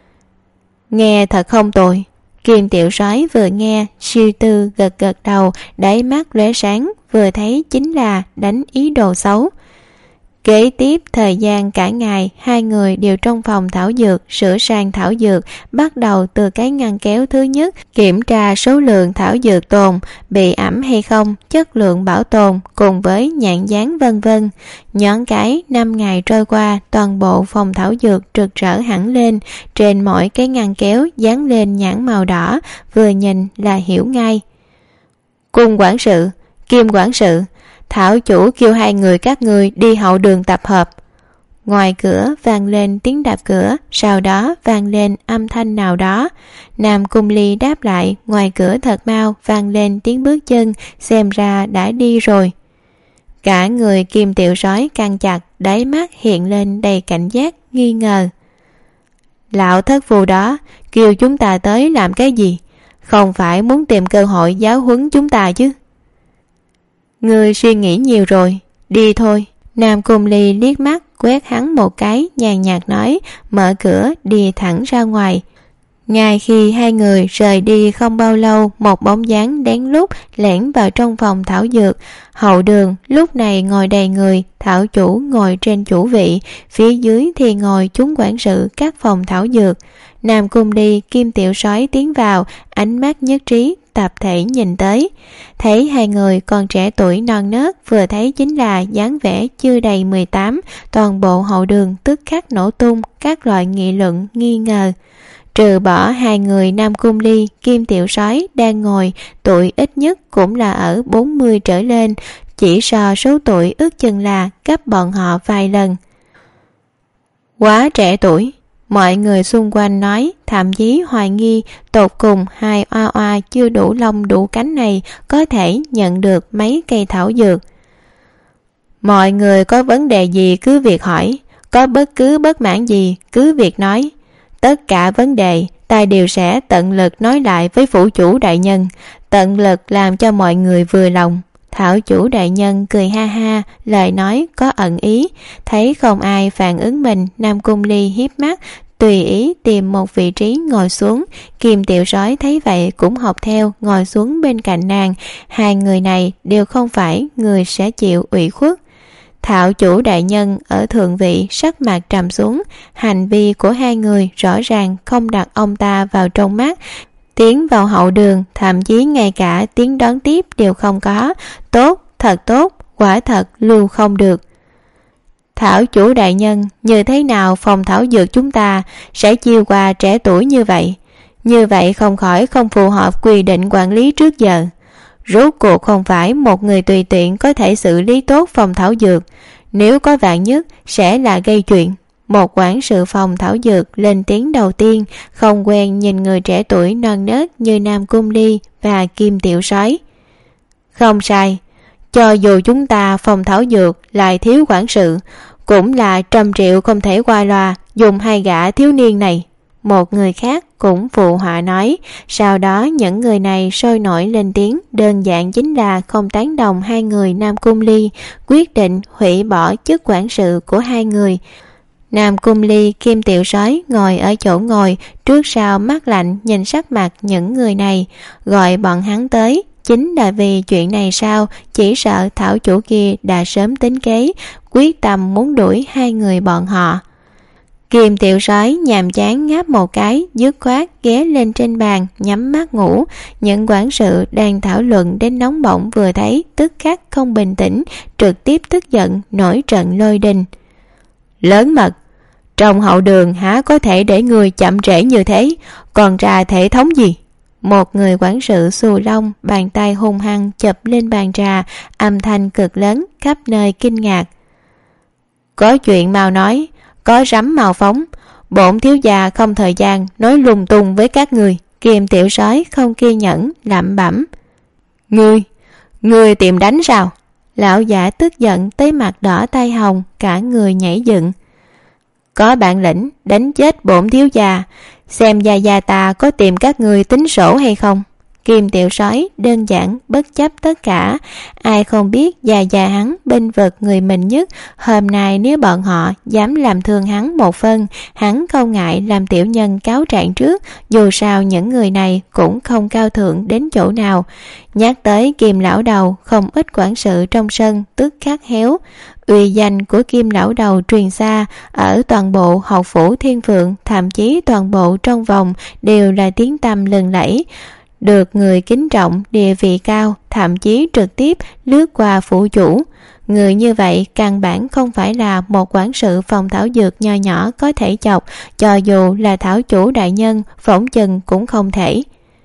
Nghe thật không tồi. Kim Tiểu Soái vừa nghe suy tư gật gật đầu, đáy mắt lóe sáng, vừa thấy chính là đánh ý đồ xấu. Kế tiếp thời gian cả ngày, hai người đều trong phòng thảo dược sửa sang thảo dược, bắt đầu từ cái ngăn kéo thứ nhất, kiểm tra số lượng thảo dược tồn, bị ẩm hay không, chất lượng bảo tồn cùng với nhãn dán vân vân. Nhón cái 5 ngày trôi qua, toàn bộ phòng thảo dược rực rỡ hẳn lên, trên mỗi cái ngăn kéo dán lên nhãn màu đỏ, vừa nhìn là hiểu ngay. Cung quản sự, Kim quản sự, thảo chủ kêu hai người các ngươi đi hậu đường tập hợp. Ngoài cửa vang lên tiếng đạp cửa, sau đó vang lên âm thanh nào đó. Nam Cung Ly đáp lại, ngoài cửa thật mau vang lên tiếng bước chân, xem ra đã đi rồi. Cả người Kim Tiểu Soái căng chặt, đáy mắt hiện lên đầy cảnh giác, nghi ngờ. Lão thất phu đó kêu chúng ta tới làm cái gì? Không phải muốn tìm cơ hội giáo huấn chúng ta chứ? Ngươi suy nghĩ nhiều rồi, đi thôi. Nam Cung Ly liếc mắt quét hắn một cái, nhàn nhạt nói, mở cửa đi thẳng ra ngoài. Ngay khi hai người rời đi không bao lâu, một bóng dáng lén lút lẻn vào trong phòng thảo dược. Hậu đường lúc này ngồi đầy người, thảo chủ ngồi trên chủ vị, phía dưới thì ngồi chúng quản sự các phòng thảo dược. Nam Cung Ly, Kim Tiểu Soái tiến vào, ánh mắt nhất trí tập thể nhìn tới, thấy hai người còn trẻ tuổi non nớt, vừa thấy chính là dáng vẻ chưa đầy 18. Toàn bộ hậu đường tức khắc nổ tung các loại nghị luận nghi ngờ. Trừ bỏ hai người Nam Cung Ly, Kim Tiểu Soái đang ngồi, tuổi ít nhất cũng là ở 40 trở lên, chỉ so số tuổi ước chừng là cấp bọn họ vài lần. Quá trẻ tuổi, mọi người xung quanh nói, thậm chí hoài nghi tột cùng hai oa oa chưa đủ lông đủ cánh này có thể nhận được mấy cây thảo dược. Mọi người có vấn đề gì cứ việc hỏi, có bất cứ bất mãn gì cứ việc nói. Tất cả vấn đề ta đều sẽ tận lực nói lại với phủ chủ đại nhân, tận lực làm cho mọi người vừa lòng. Thảo chủ đại nhân cười ha ha, lời nói có ẩn ý. Thấy không ai phản ứng mình, Nam Cung Ly hiếp mắt, tùy ý tìm một vị trí ngồi xuống. Kim Tiểu Soái thấy vậy cũng học theo ngồi xuống bên cạnh nàng. Hai người này đều không phải người sẽ chịu ủy khuất. Thảo chủ đại nhân ở thượng vị sắc mặt trầm xuống, hành vi của hai người rõ ràng không đặt ông ta vào trong mắt. Tiến vào hậu đường, thậm chí ngay cả tiếng đón tiếp đều không có. Tốt, thật tốt, quả thật lưu không được. Thảo chủ đại nhân, như thế nào phòng thảo dược chúng ta sẽ chiêu qua trẻ tuổi như vậy? Như vậy không khỏi không phù hợp quy định quản lý trước giờ. Rốt cuộc không phải một người tùy tiện có thể xử lý tốt phòng thảo dược. Nếu có vạn nhất sẽ là gây chuyện. Một quản sự phòng thảo dược lên tiếng đầu tiên, không quen nhìn người trẻ tuổi non nớt như Nam Cung Ly và Kim Tiểu Soái. Không sai, cho dù chúng ta phòng thảo dược lại thiếu quản sự, cũng là 100 triệu không thể qua loa dùng hai gã thiếu niên này. một người khác cũng phụ họa nói. Sau đó những người này sôi nổi lên tiếng, đơn giản chính là không tán đồng hai người Nam Cung Ly, quyết định hủy bỏ chức quản sự của hai người. Nam Cung Ly, Kim Tiểu Soái ngồi ở chỗ ngồi, trước sau mắt lạnh nhìn sắc mặt những người này. Gọi bọn hắn tới chính là vì chuyện này sao? Chỉ sợ thảo chủ kia đã sớm tính kế, quyết tâm muốn đuổi hai người bọn họ. Kim Tiểu Soái nhàm chán ngáp một cái, dứt khoát ghé lên trên bàn nhắm mắt ngủ. Những quản sự đang thảo luận đến nóng bỏng vừa thấy tức khắc không bình tĩnh, trực tiếp tức giận nổi trận lôi đình. Lớn mật, trong hậu đường há có thể để người chậm trễ như thế, còn ra thể thống gì? Một người quản sự xù lông, bàn tay hung hăng chụp lên bàn trà, âm thanh cực lớn khắp nơi kinh ngạc. Có chuyện mau nói, có rắm mau phóng, bổn thiếu gia không thời gian nói lung tung với các người. Kim Tiểu Soái không kiên nhẫn lẩm bẩm. Ngươi tìm đánh sao? Lão giả tức giận tới mặt đỏ tai hồng, cả người nhảy dựng. Có bản lĩnh đánh chết bổn thiếu gia, xem gia ta có tìm các người tính sổ hay không. Kim Tiểu Soái đơn giản bất chấp tất cả, ai không biết gia hắn bênh vực người mình nhất. Hôm nay nếu bọn họ dám làm thương hắn một phân, hắn không ngại làm tiểu nhân cáo trạng trước, dù sao những người này cũng không cao thượng đến chỗ nào. Nhắc tới Kim lão đầu, không ít quản sự trong sân tức khắc héo. Uy danh của Kim lão đầu truyền xa, ở toàn bộ hậu phủ Thiên Phượng, thậm chí toàn bộ trong vòng đều là tiếng tăm lừng lẫy, được người kính trọng, địa vị cao, thậm chí trực tiếp lướt qua phủ chủ. Người như vậy căn bản không phải là một quản sự phòng thảo dược nho nhỏ có thể chọc, cho dù là thảo chủ đại nhân phỏng chừng cũng không thể.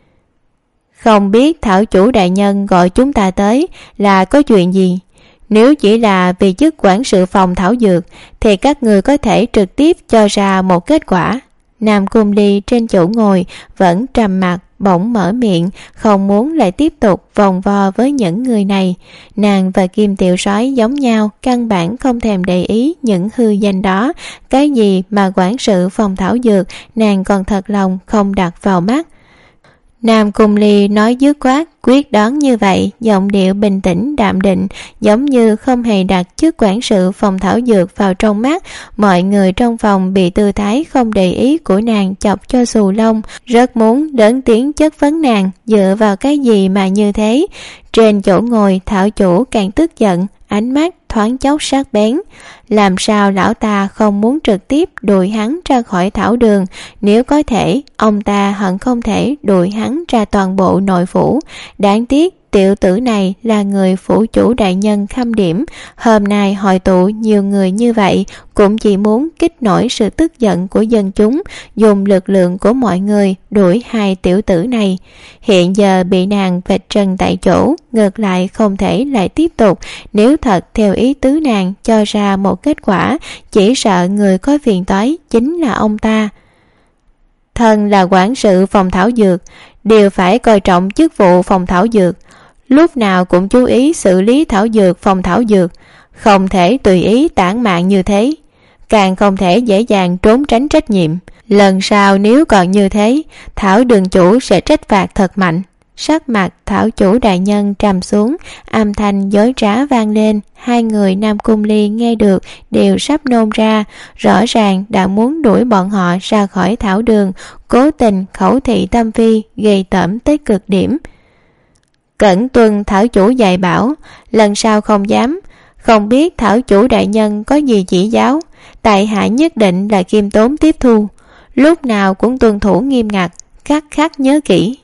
Không biết thảo chủ đại nhân gọi chúng ta tới là có chuyện gì? Nếu chỉ là vì chức quản sự phòng thảo dược thì các người có thể trực tiếp cho ra một kết quả. Nam Cung Ly trên chỗ ngồi vẫn trầm mặc, bỗng mở miệng, không muốn lại tiếp tục vòng vo với những người này. Nàng và Kim Tiểu Soái giống nhau, căn bản không thèm để ý những hư danh đó. Cái gì mà quản sự phòng thảo dược, nàng còn thật lòng không đặt vào mắt. Nam Cung Ly nói dứt khoát, quyết đoán như vậy, giọng điệu bình tĩnh đạm định, giống như không hề đặt chức quản sự phòng thảo dược vào trong mắt. Mọi người trong phòng bị tư thái không để ý của nàng chọc cho xù lông, rất muốn lớn tiếng chất vấn nàng dựa vào cái gì mà như thế. Trên chỗ ngồi thảo chủ càng tức giận, ánh mắt thoáng chốc sắc bén. Làm sao lão ta không muốn trực tiếp đuổi hắn ra khỏi thảo đường? Nếu có thể, ông ta hận không thể đuổi hắn ra toàn bộ nội phủ. Đáng tiếc tiểu tử này là người phủ chủ đại nhân khâm điểm, hôm nay hội tụ nhiều người như vậy cũng chỉ muốn kích nổi sự tức giận của dân chúng, dùng lực lượng của mọi người đuổi hai tiểu tử này. Hiện giờ bị nàng vạch trần tại chỗ, ngược lại không thể lại tiếp tục. Nếu thật theo ý tứ nàng cho ra một kết quả, chỉ sợ người có phiền toái chính là ông ta. Thân là quản sự phòng thảo dược, đều phải coi trọng chức vụ phòng thảo dược, lúc nào cũng chú ý xử lý thảo dược phòng thảo dược, không thể tùy ý tản mạn như thế, càng không thể dễ dàng trốn tránh trách nhiệm. Lần sau nếu còn như thế, thảo đường chủ sẽ trách phạt thật mạnh. Sắc mặt thảo chủ đại nhân trầm xuống, âm thanh dối trá vang lên. Hai người Nam Cung Ly nghe được đều sắp nôn ra, rõ ràng đã muốn đuổi bọn họ ra khỏi thảo đường, cố tình khẩu thị tâm phi, ghê tởm tới cực điểm. Cẩn tuân thảo chủ dạy bảo, lần sau không dám. Không biết thảo chủ đại nhân có gì chỉ giáo, tại hạ nhất định là khiêm tốn tiếp thu, lúc nào cũng tuân thủ nghiêm ngặt, khắc khắc nhớ kỹ.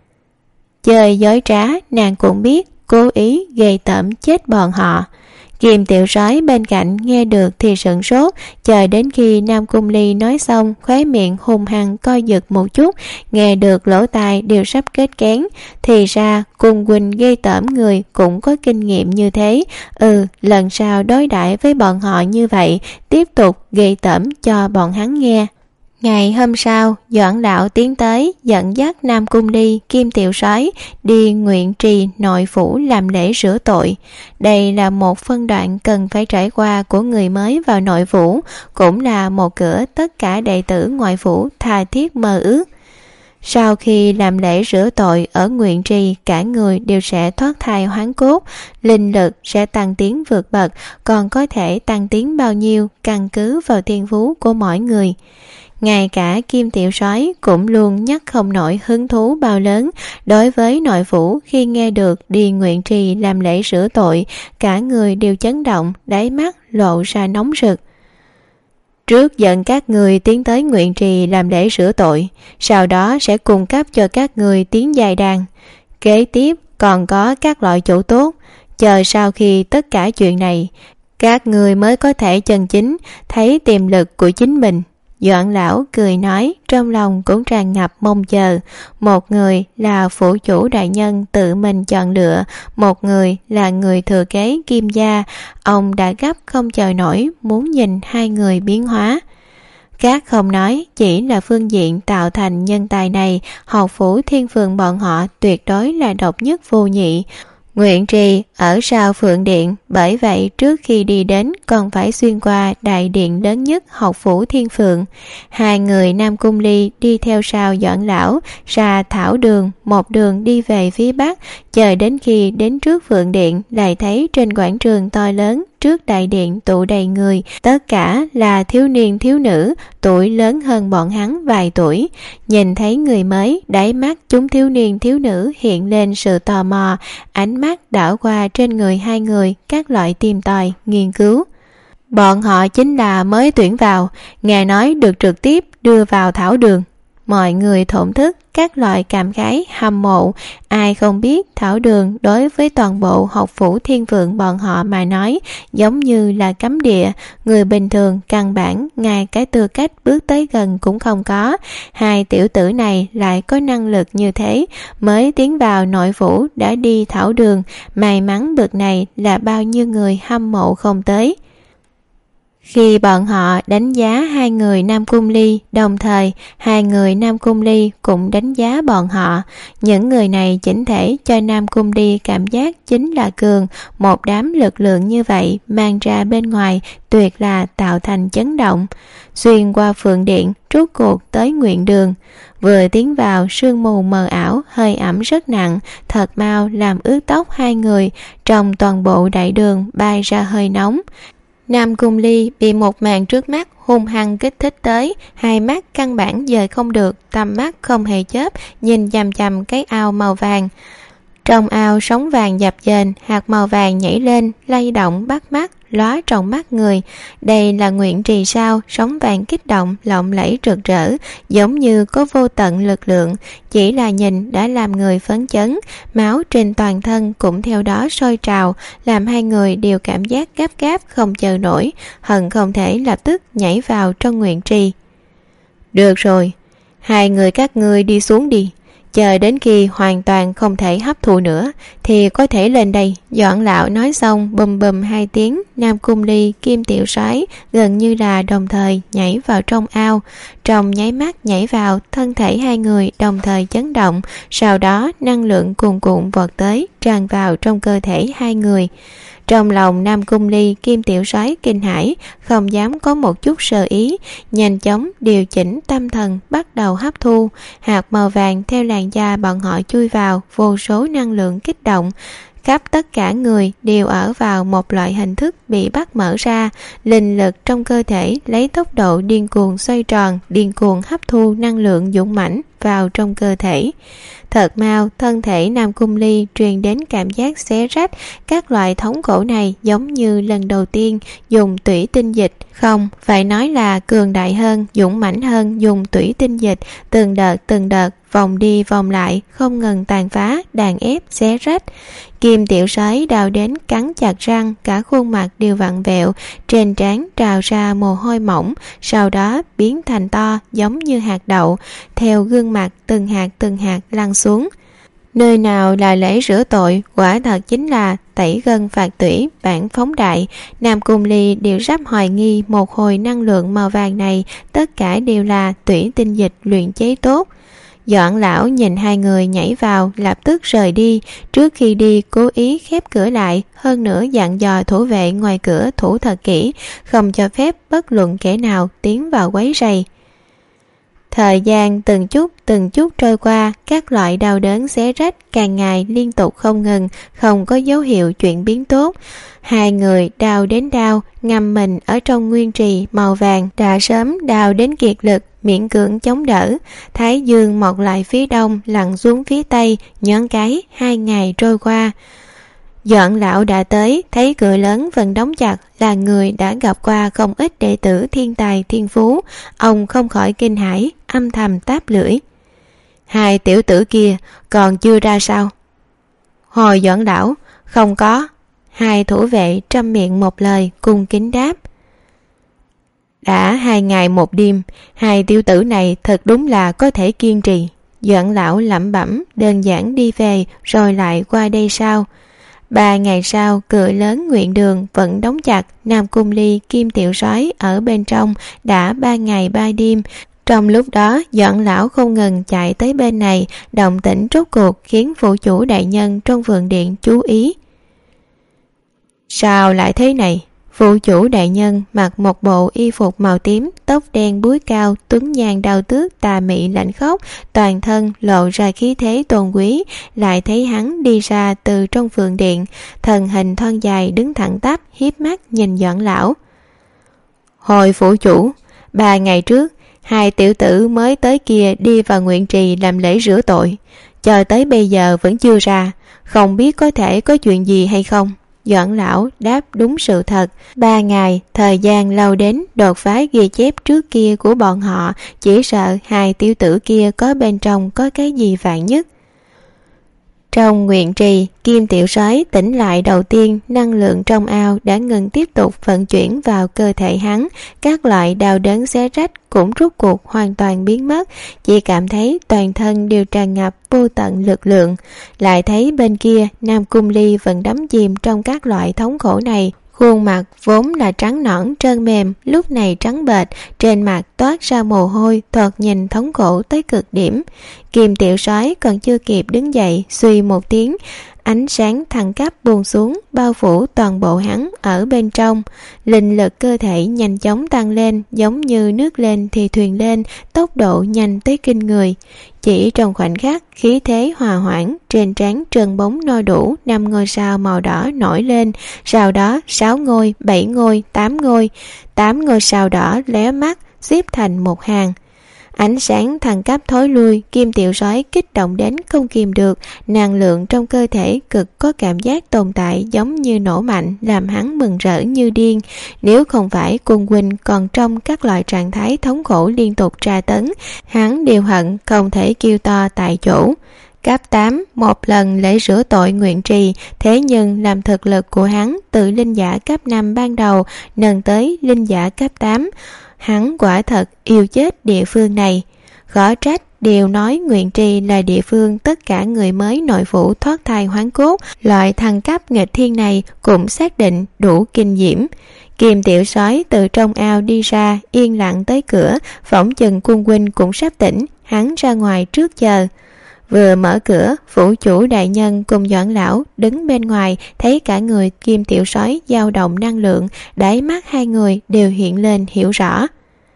Chơi dối trá nàng cũng biết, cố ý ghê tởm chết bọn họ. Kim Tiểu Soái bên cạnh nghe được thì sửng sốt, chờ đến khi Nam Cung Ly nói xong, khóe miệng hung hăng co giật một chút, nghe được lỗ tai đều sắp kết kén. Thì ra Cung huynh ghê tởm người cũng có kinh nghiệm như thế. Lần sau đối đãi với bọn họ như vậy, tiếp tục ghê tởm cho bọn hắn nghe. Ngày hôm sau, Doãn lão tiến tới dẫn dắt Nam Cung Ly, Kim Tiểu Soái đi nguyện trì nội phủ làm lễ rửa tội. Đây là một phân đoạn cần phải trải qua của người mới vào nội phủ, cũng là một cửa tất cả đệ tử ngoại phủ tha thiết mơ ước. Sau khi làm lễ rửa tội ở nguyện trì, cả người đều sẽ thoát thai hoán cốt, linh lực sẽ tăng tiến vượt bậc, còn có thể tăng tiến bao nhiêu căn cứ vào thiên phú của mỗi người. Ngay cả Kim Tiểu Soái cũng luôn nhắc không nổi hứng thú bao lớn đối với nội phủ. Khi nghe được đi nguyện trì làm lễ rửa tội, cả người đều chấn động, đáy mắt lộ ra nóng rực. Trước dẫn các người tiến tới nguyện trì làm lễ rửa tội, sau đó sẽ cung cấp cho các người tiến giai đàn. Kế tiếp còn có các loại chỗ tốt. Chờ sau khi tất cả chuyện này, các người mới có thể chân chính thấy tiềm lực của chính mình. Doãn lão cười nói, trong lòng cũng tràn ngập mong chờ. Một người là phủ chủ đại nhân tự mình chọn lựa, một người là người thừa kế Kim gia. Ông đã gấp không chờ nổi muốn nhìn hai người biến hóa. Các không nói, chỉ là phương diện tạo thành nhân tài này, học phủ Thiên Phượng bọn họ tuyệt đối là độc nhất vô nhị. Nguyện trì ở sau Phượng Điện, bởi vậy trước khi đi đến còn phải xuyên qua đại điện lớn nhất học phủ Thiên Phượng. Hai người Nam Cung Ly đi theo sau Doãn lão ra thảo đường, một đường đi về phía bắc, chờ đến khi đến trước Phượng Điện lại thấy trên quảng trường to lớn trước đại điện tụ đầy người, tất cả là thiếu niên thiếu nữ, tuổi lớn hơn bọn hắn vài tuổi. Nhìn thấy người mới, đáy mắt chúng thiếu niên thiếu nữ hiện lên sự tò mò, ánh mắt đảo qua trên người hai người, các loại tìm tòi, nghiên cứu. Bọn họ chính là mới tuyển vào, nghe nói được trực tiếp đưa vào thảo đường. Mọi người thổn thức, các loại cảm khái, hâm mộ. Ai không biết thảo đường đối với toàn bộ học phủ Thiên Phượng bọn họ mà nói giống như là cấm địa. Người bình thường căn bản ngay cái tư cách bước tới gần cũng không có. Hai tiểu tử này lại có năng lực như thế, mới tiến vào nội phủ đã đi thảo đường. May mắn bực này là bao nhiêu người hâm mộ không tới. Khi bọn họ đánh giá hai người Nam Cung Ly, đồng thời hai người Nam Cung Ly cũng đánh giá bọn họ. Những người này chỉnh thể cho Nam Cung Ly cảm giác chính là cường. Một đám lực lượng như vậy mang ra bên ngoài tuyệt là tạo thành chấn động. Xuyên qua Phượng Điện, rốt cuộc tới nguyện đường. Vừa tiến vào, sương mù mờ ảo, hơi ẩm rất nặng, thật mau làm ướt tóc hai người. Trong toàn bộ đại đường bay ra hơi nóng. Nam Cung Ly bị một màn trước mắt hung hăng kích thích tới, hai mắt căn bản dời không được, tầm mắt không hề chớp, nhìn chằm chằm cái ao màu vàng. Trong ao sóng vàng dập dềnh, hạt màu vàng nhảy lên, lay động bắt mắt, lóa trong mắt người. Đây là nguyện trì sao? Sóng vàng kích động, lộng lẫy rực rỡ, giống như có vô tận lực lượng. Chỉ là nhìn đã làm người phấn chấn, máu trên toàn thân cũng theo đó sôi trào, làm hai người đều cảm giác gấp gáp không chờ nổi, hận không thể lập tức nhảy vào trong nguyện trì. Được rồi, hai người các ngươi đi xuống đi. Chờ đến khi hoàn toàn không thể hấp thụ nữa thì có thể lên đây. Doãn lão nói xong, bùm bùm hai tiếng, Nam Cung Ly, Kim Tiểu Soái gần như là đồng thời nhảy vào trong ao. Trong nháy mắt nhảy vào, thân thể hai người đồng thời chấn động, sau đó năng lượng cuồn cuộn vọt tới, tràn vào trong cơ thể hai người. Trong lòng Nam Cung Ly, Kim Tiểu Soái kinh hãi, không dám có một chút sơ ý, nhanh chóng điều chỉnh tâm thần, bắt đầu hấp thu. Hạt màu vàng theo làn da bọn họ chui vào, vô số năng lượng kích động. Khắp tất cả người đều ở vào một loại hình thức bị bắt mở ra, linh lực trong cơ thể lấy tốc độ điên cuồng xoay tròn, điên cuồng hấp thu năng lượng dũng mãnh vào trong cơ thể. Thật mau, thân thể Nam Cung Ly truyền đến cảm giác xé rách, các loại thống khổ này giống như lần đầu tiên dùng tủy tinh dịch, không, phải nói là cường đại hơn, dũng mãnh hơn dùng tủy tinh dịch, từng đợt, vòng đi vòng lại, không ngừng tàn phá, đàn ép, xé rách. Kim Tiểu Soái đào đến cắn chặt răng, cả khuôn mặt đều vặn vẹo, trên trán trào ra mồ hôi mỏng, sau đó biến thành to giống như hạt đậu, theo gương mặt từng hạt lăn xuống. Nơi nào là lễ rửa tội, quả thật chính là tẩy gân phạt tủy, bản phóng đại. Nam Cung Ly đều sắp hoài nghi một hồi năng lượng màu vàng này tất cả đều là tủy tinh dịch luyện chế tốt. Doãn lão nhìn hai người nhảy vào, lập tức rời đi. Trước khi đi cố ý khép cửa lại, hơn nữa dặn dò thủ vệ ngoài cửa thủ thật kỹ, không cho phép bất luận kẻ nào tiến vào quấy rầy. Thời gian từng chút trôi qua, các loại đau đớn xé rách càng ngày liên tục không ngừng, không có dấu hiệu chuyển biến tốt. Hai người đau đến đau, ngâm mình ở trong nguyên trì màu vàng đã sớm đau đến kiệt lực, miễn cưỡng chống đỡ. Thái dương mọc lại phía đông, lặn xuống phía tây, nhoáng cái 2 ngày trôi qua. Doãn lão đã tới, thấy cửa lớn vẫn đóng chặt, là người đã gặp qua không ít đệ tử thiên tài thiên phú. Ông không khỏi kinh hãi, âm thầm táp lưỡi. Hai tiểu tử kia còn chưa ra sao? Hồi Doãn lão, không có. Hai thủ vệ trăm miệng một lời cung kính đáp. Đã 2 ngày 1 đêm, hai tiểu tử này thật đúng là có thể kiên trì. Doãn lão lẩm bẩm, đơn giản đi về rồi lại qua đây sau. 3 ngày sau, cửa lớn Nguyện Đường vẫn đóng chặt. Nam Cung Ly, Kim Tiểu Soái ở bên trong đã 3 ngày 3 đêm. Trong lúc đó, Doãn lão không ngừng chạy tới bên này, động tĩnh rốt cuộc khiến phụ chủ đại nhân trong vườn điện chú ý. Sao lại thế này? Phụ chủ đại nhân mặc một bộ y phục màu tím, tóc đen búi cao, tuấn nhàn đao tước, tà mị lạnh khóc, toàn thân lộ ra khí thế tôn quý. Lại thấy hắn đi ra từ trong vườn điện, thân hình thon dài đứng thẳng tắp, hiếp mắt nhìn Doãn lão. Hồi phụ chủ, 3 ngày trước, hai tiểu tử mới tới kia đi vào Nguyện Trì làm lễ rửa tội, chờ tới bây giờ vẫn chưa ra, không biết có thể có chuyện gì hay không. Doãn lão đáp đúng sự thật. 3 ngày, thời gian lâu đến đột phá ghi chép trước kia của bọn họ, chỉ sợ hai tiểu tử kia có bên trong có cái gì vạn nhất. Trong Nguyện Trì, Kim Tiểu Soái tỉnh lại đầu tiên, năng lượng trong ao đã ngừng tiếp tục vận chuyển vào cơ thể hắn. Các loại đau đớn xé rách cũng rút cuộc hoàn toàn biến mất, chỉ cảm thấy toàn thân đều tràn ngập vô tận lực lượng. Lại thấy bên kia, Nam Cung Ly vẫn đắm chìm trong các loại thống khổ này. Khuôn mặt vốn là trắng nõn trơn mềm, lúc này trắng bệch, trên mặt toát ra mồ hôi, thoạt nhìn thống khổ tới cực điểm. Kim Tiểu Soái còn chưa kịp đứng dậy, suy một tiếng, ánh sáng thăng cấp buông xuống, bao phủ toàn bộ hắn ở bên trong. Linh lực cơ thể nhanh chóng tăng lên, giống như nước lên thì thuyền lên, tốc độ nhanh tới kinh người. Chỉ trong khoảnh khắc, khí thế hòa hoãn, trên trán trơn bóng no đủ, 5 ngôi sao màu đỏ nổi lên, sau đó 6 ngôi, 7 ngôi, 8 ngôi. 8 ngôi sao đỏ lóe mắt, xếp thành một hàng. Ánh sáng thăng cấp thối lui, Kim Tiểu Soái kích động đến không kìm được, năng lượng trong cơ thể cực có cảm giác tồn tại giống như nổ mạnh, làm hắn mừng rỡ như điên. Nếu không phải Cung huynh còn trong các loại trạng thái thống khổ liên tục tra tấn, hắn đều hận không thể kêu to tại chỗ. Cấp 8, một lần lễ rửa tội Nguyện Trì, thế nhưng làm thực lực của hắn từ linh giả cấp 5 ban đầu nâng tới linh giả cấp 8. Hắn quả thật yêu chết địa phương này. Khó trách đều nói Nguyện Trì là địa phương tất cả người mới nội phủ thoát thai hoán cốt. Loại thăng cấp nghịch thiên này cũng xác định đủ kinh diễm. Kim Tiểu Soái từ trong ao đi ra, yên lặng tới cửa, phỏng chừng Cung huynh cũng sắp tỉnh, hắn ra ngoài trước chờ. Vừa mở cửa, phủ chủ đại nhân cùng Doãn lão đứng bên ngoài, thấy cả người Kim Tiểu Soái dao động năng lượng, đáy mắt hai người đều hiện lên hiểu rõ.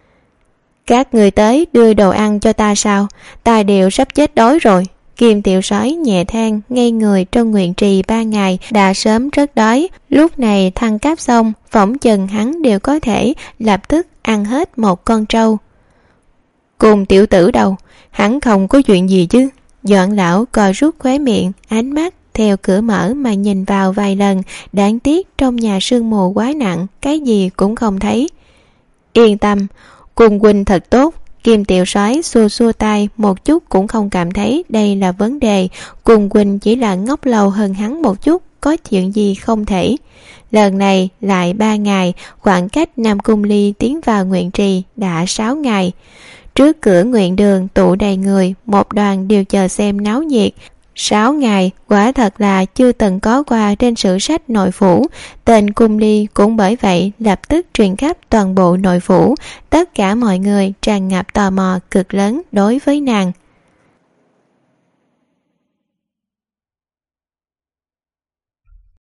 Các người tới đưa đồ ăn cho ta sao? Ta đều sắp chết đói rồi. Kim Tiểu Soái nhẹ than, ngây người trong Nguyện Trì 3 ngày đã sớm rất đói. Lúc này thăng cấp xong, phỏng chừng hắn đều có thể lập tức ăn hết một con trâu. Cùng tiểu tử đâu? Hắn không có chuyện gì chứ? Doãn lão co rút khóe miệng, ánh mắt theo cửa mở mà nhìn vào vài lần. Đáng tiếc trong nhà sương mù quá nặng, cái gì cũng không thấy. Yên tâm, Cung huynh thật tốt. Kim Tiểu Soái xua xua tay, một chút cũng không cảm thấy đây là vấn đề. Cung huynh chỉ là ngốc lâu hơn hắn một chút, có chuyện gì không thể. Lần này lại 3 ngày, khoảng cách Nam Cung Ly tiến vào Nguyện Trì đã 6 ngày. Trước cửa Nguyện Đường tụ đầy người, một đoàn đều chờ xem náo nhiệt. 6 ngày quả thật là chưa từng có qua trên sử sách nội phủ. Tên Cung Ly cũng bởi vậy lập tức truyền khắp toàn bộ nội phủ. Tất cả mọi người tràn ngập tò mò cực lớn đối với nàng.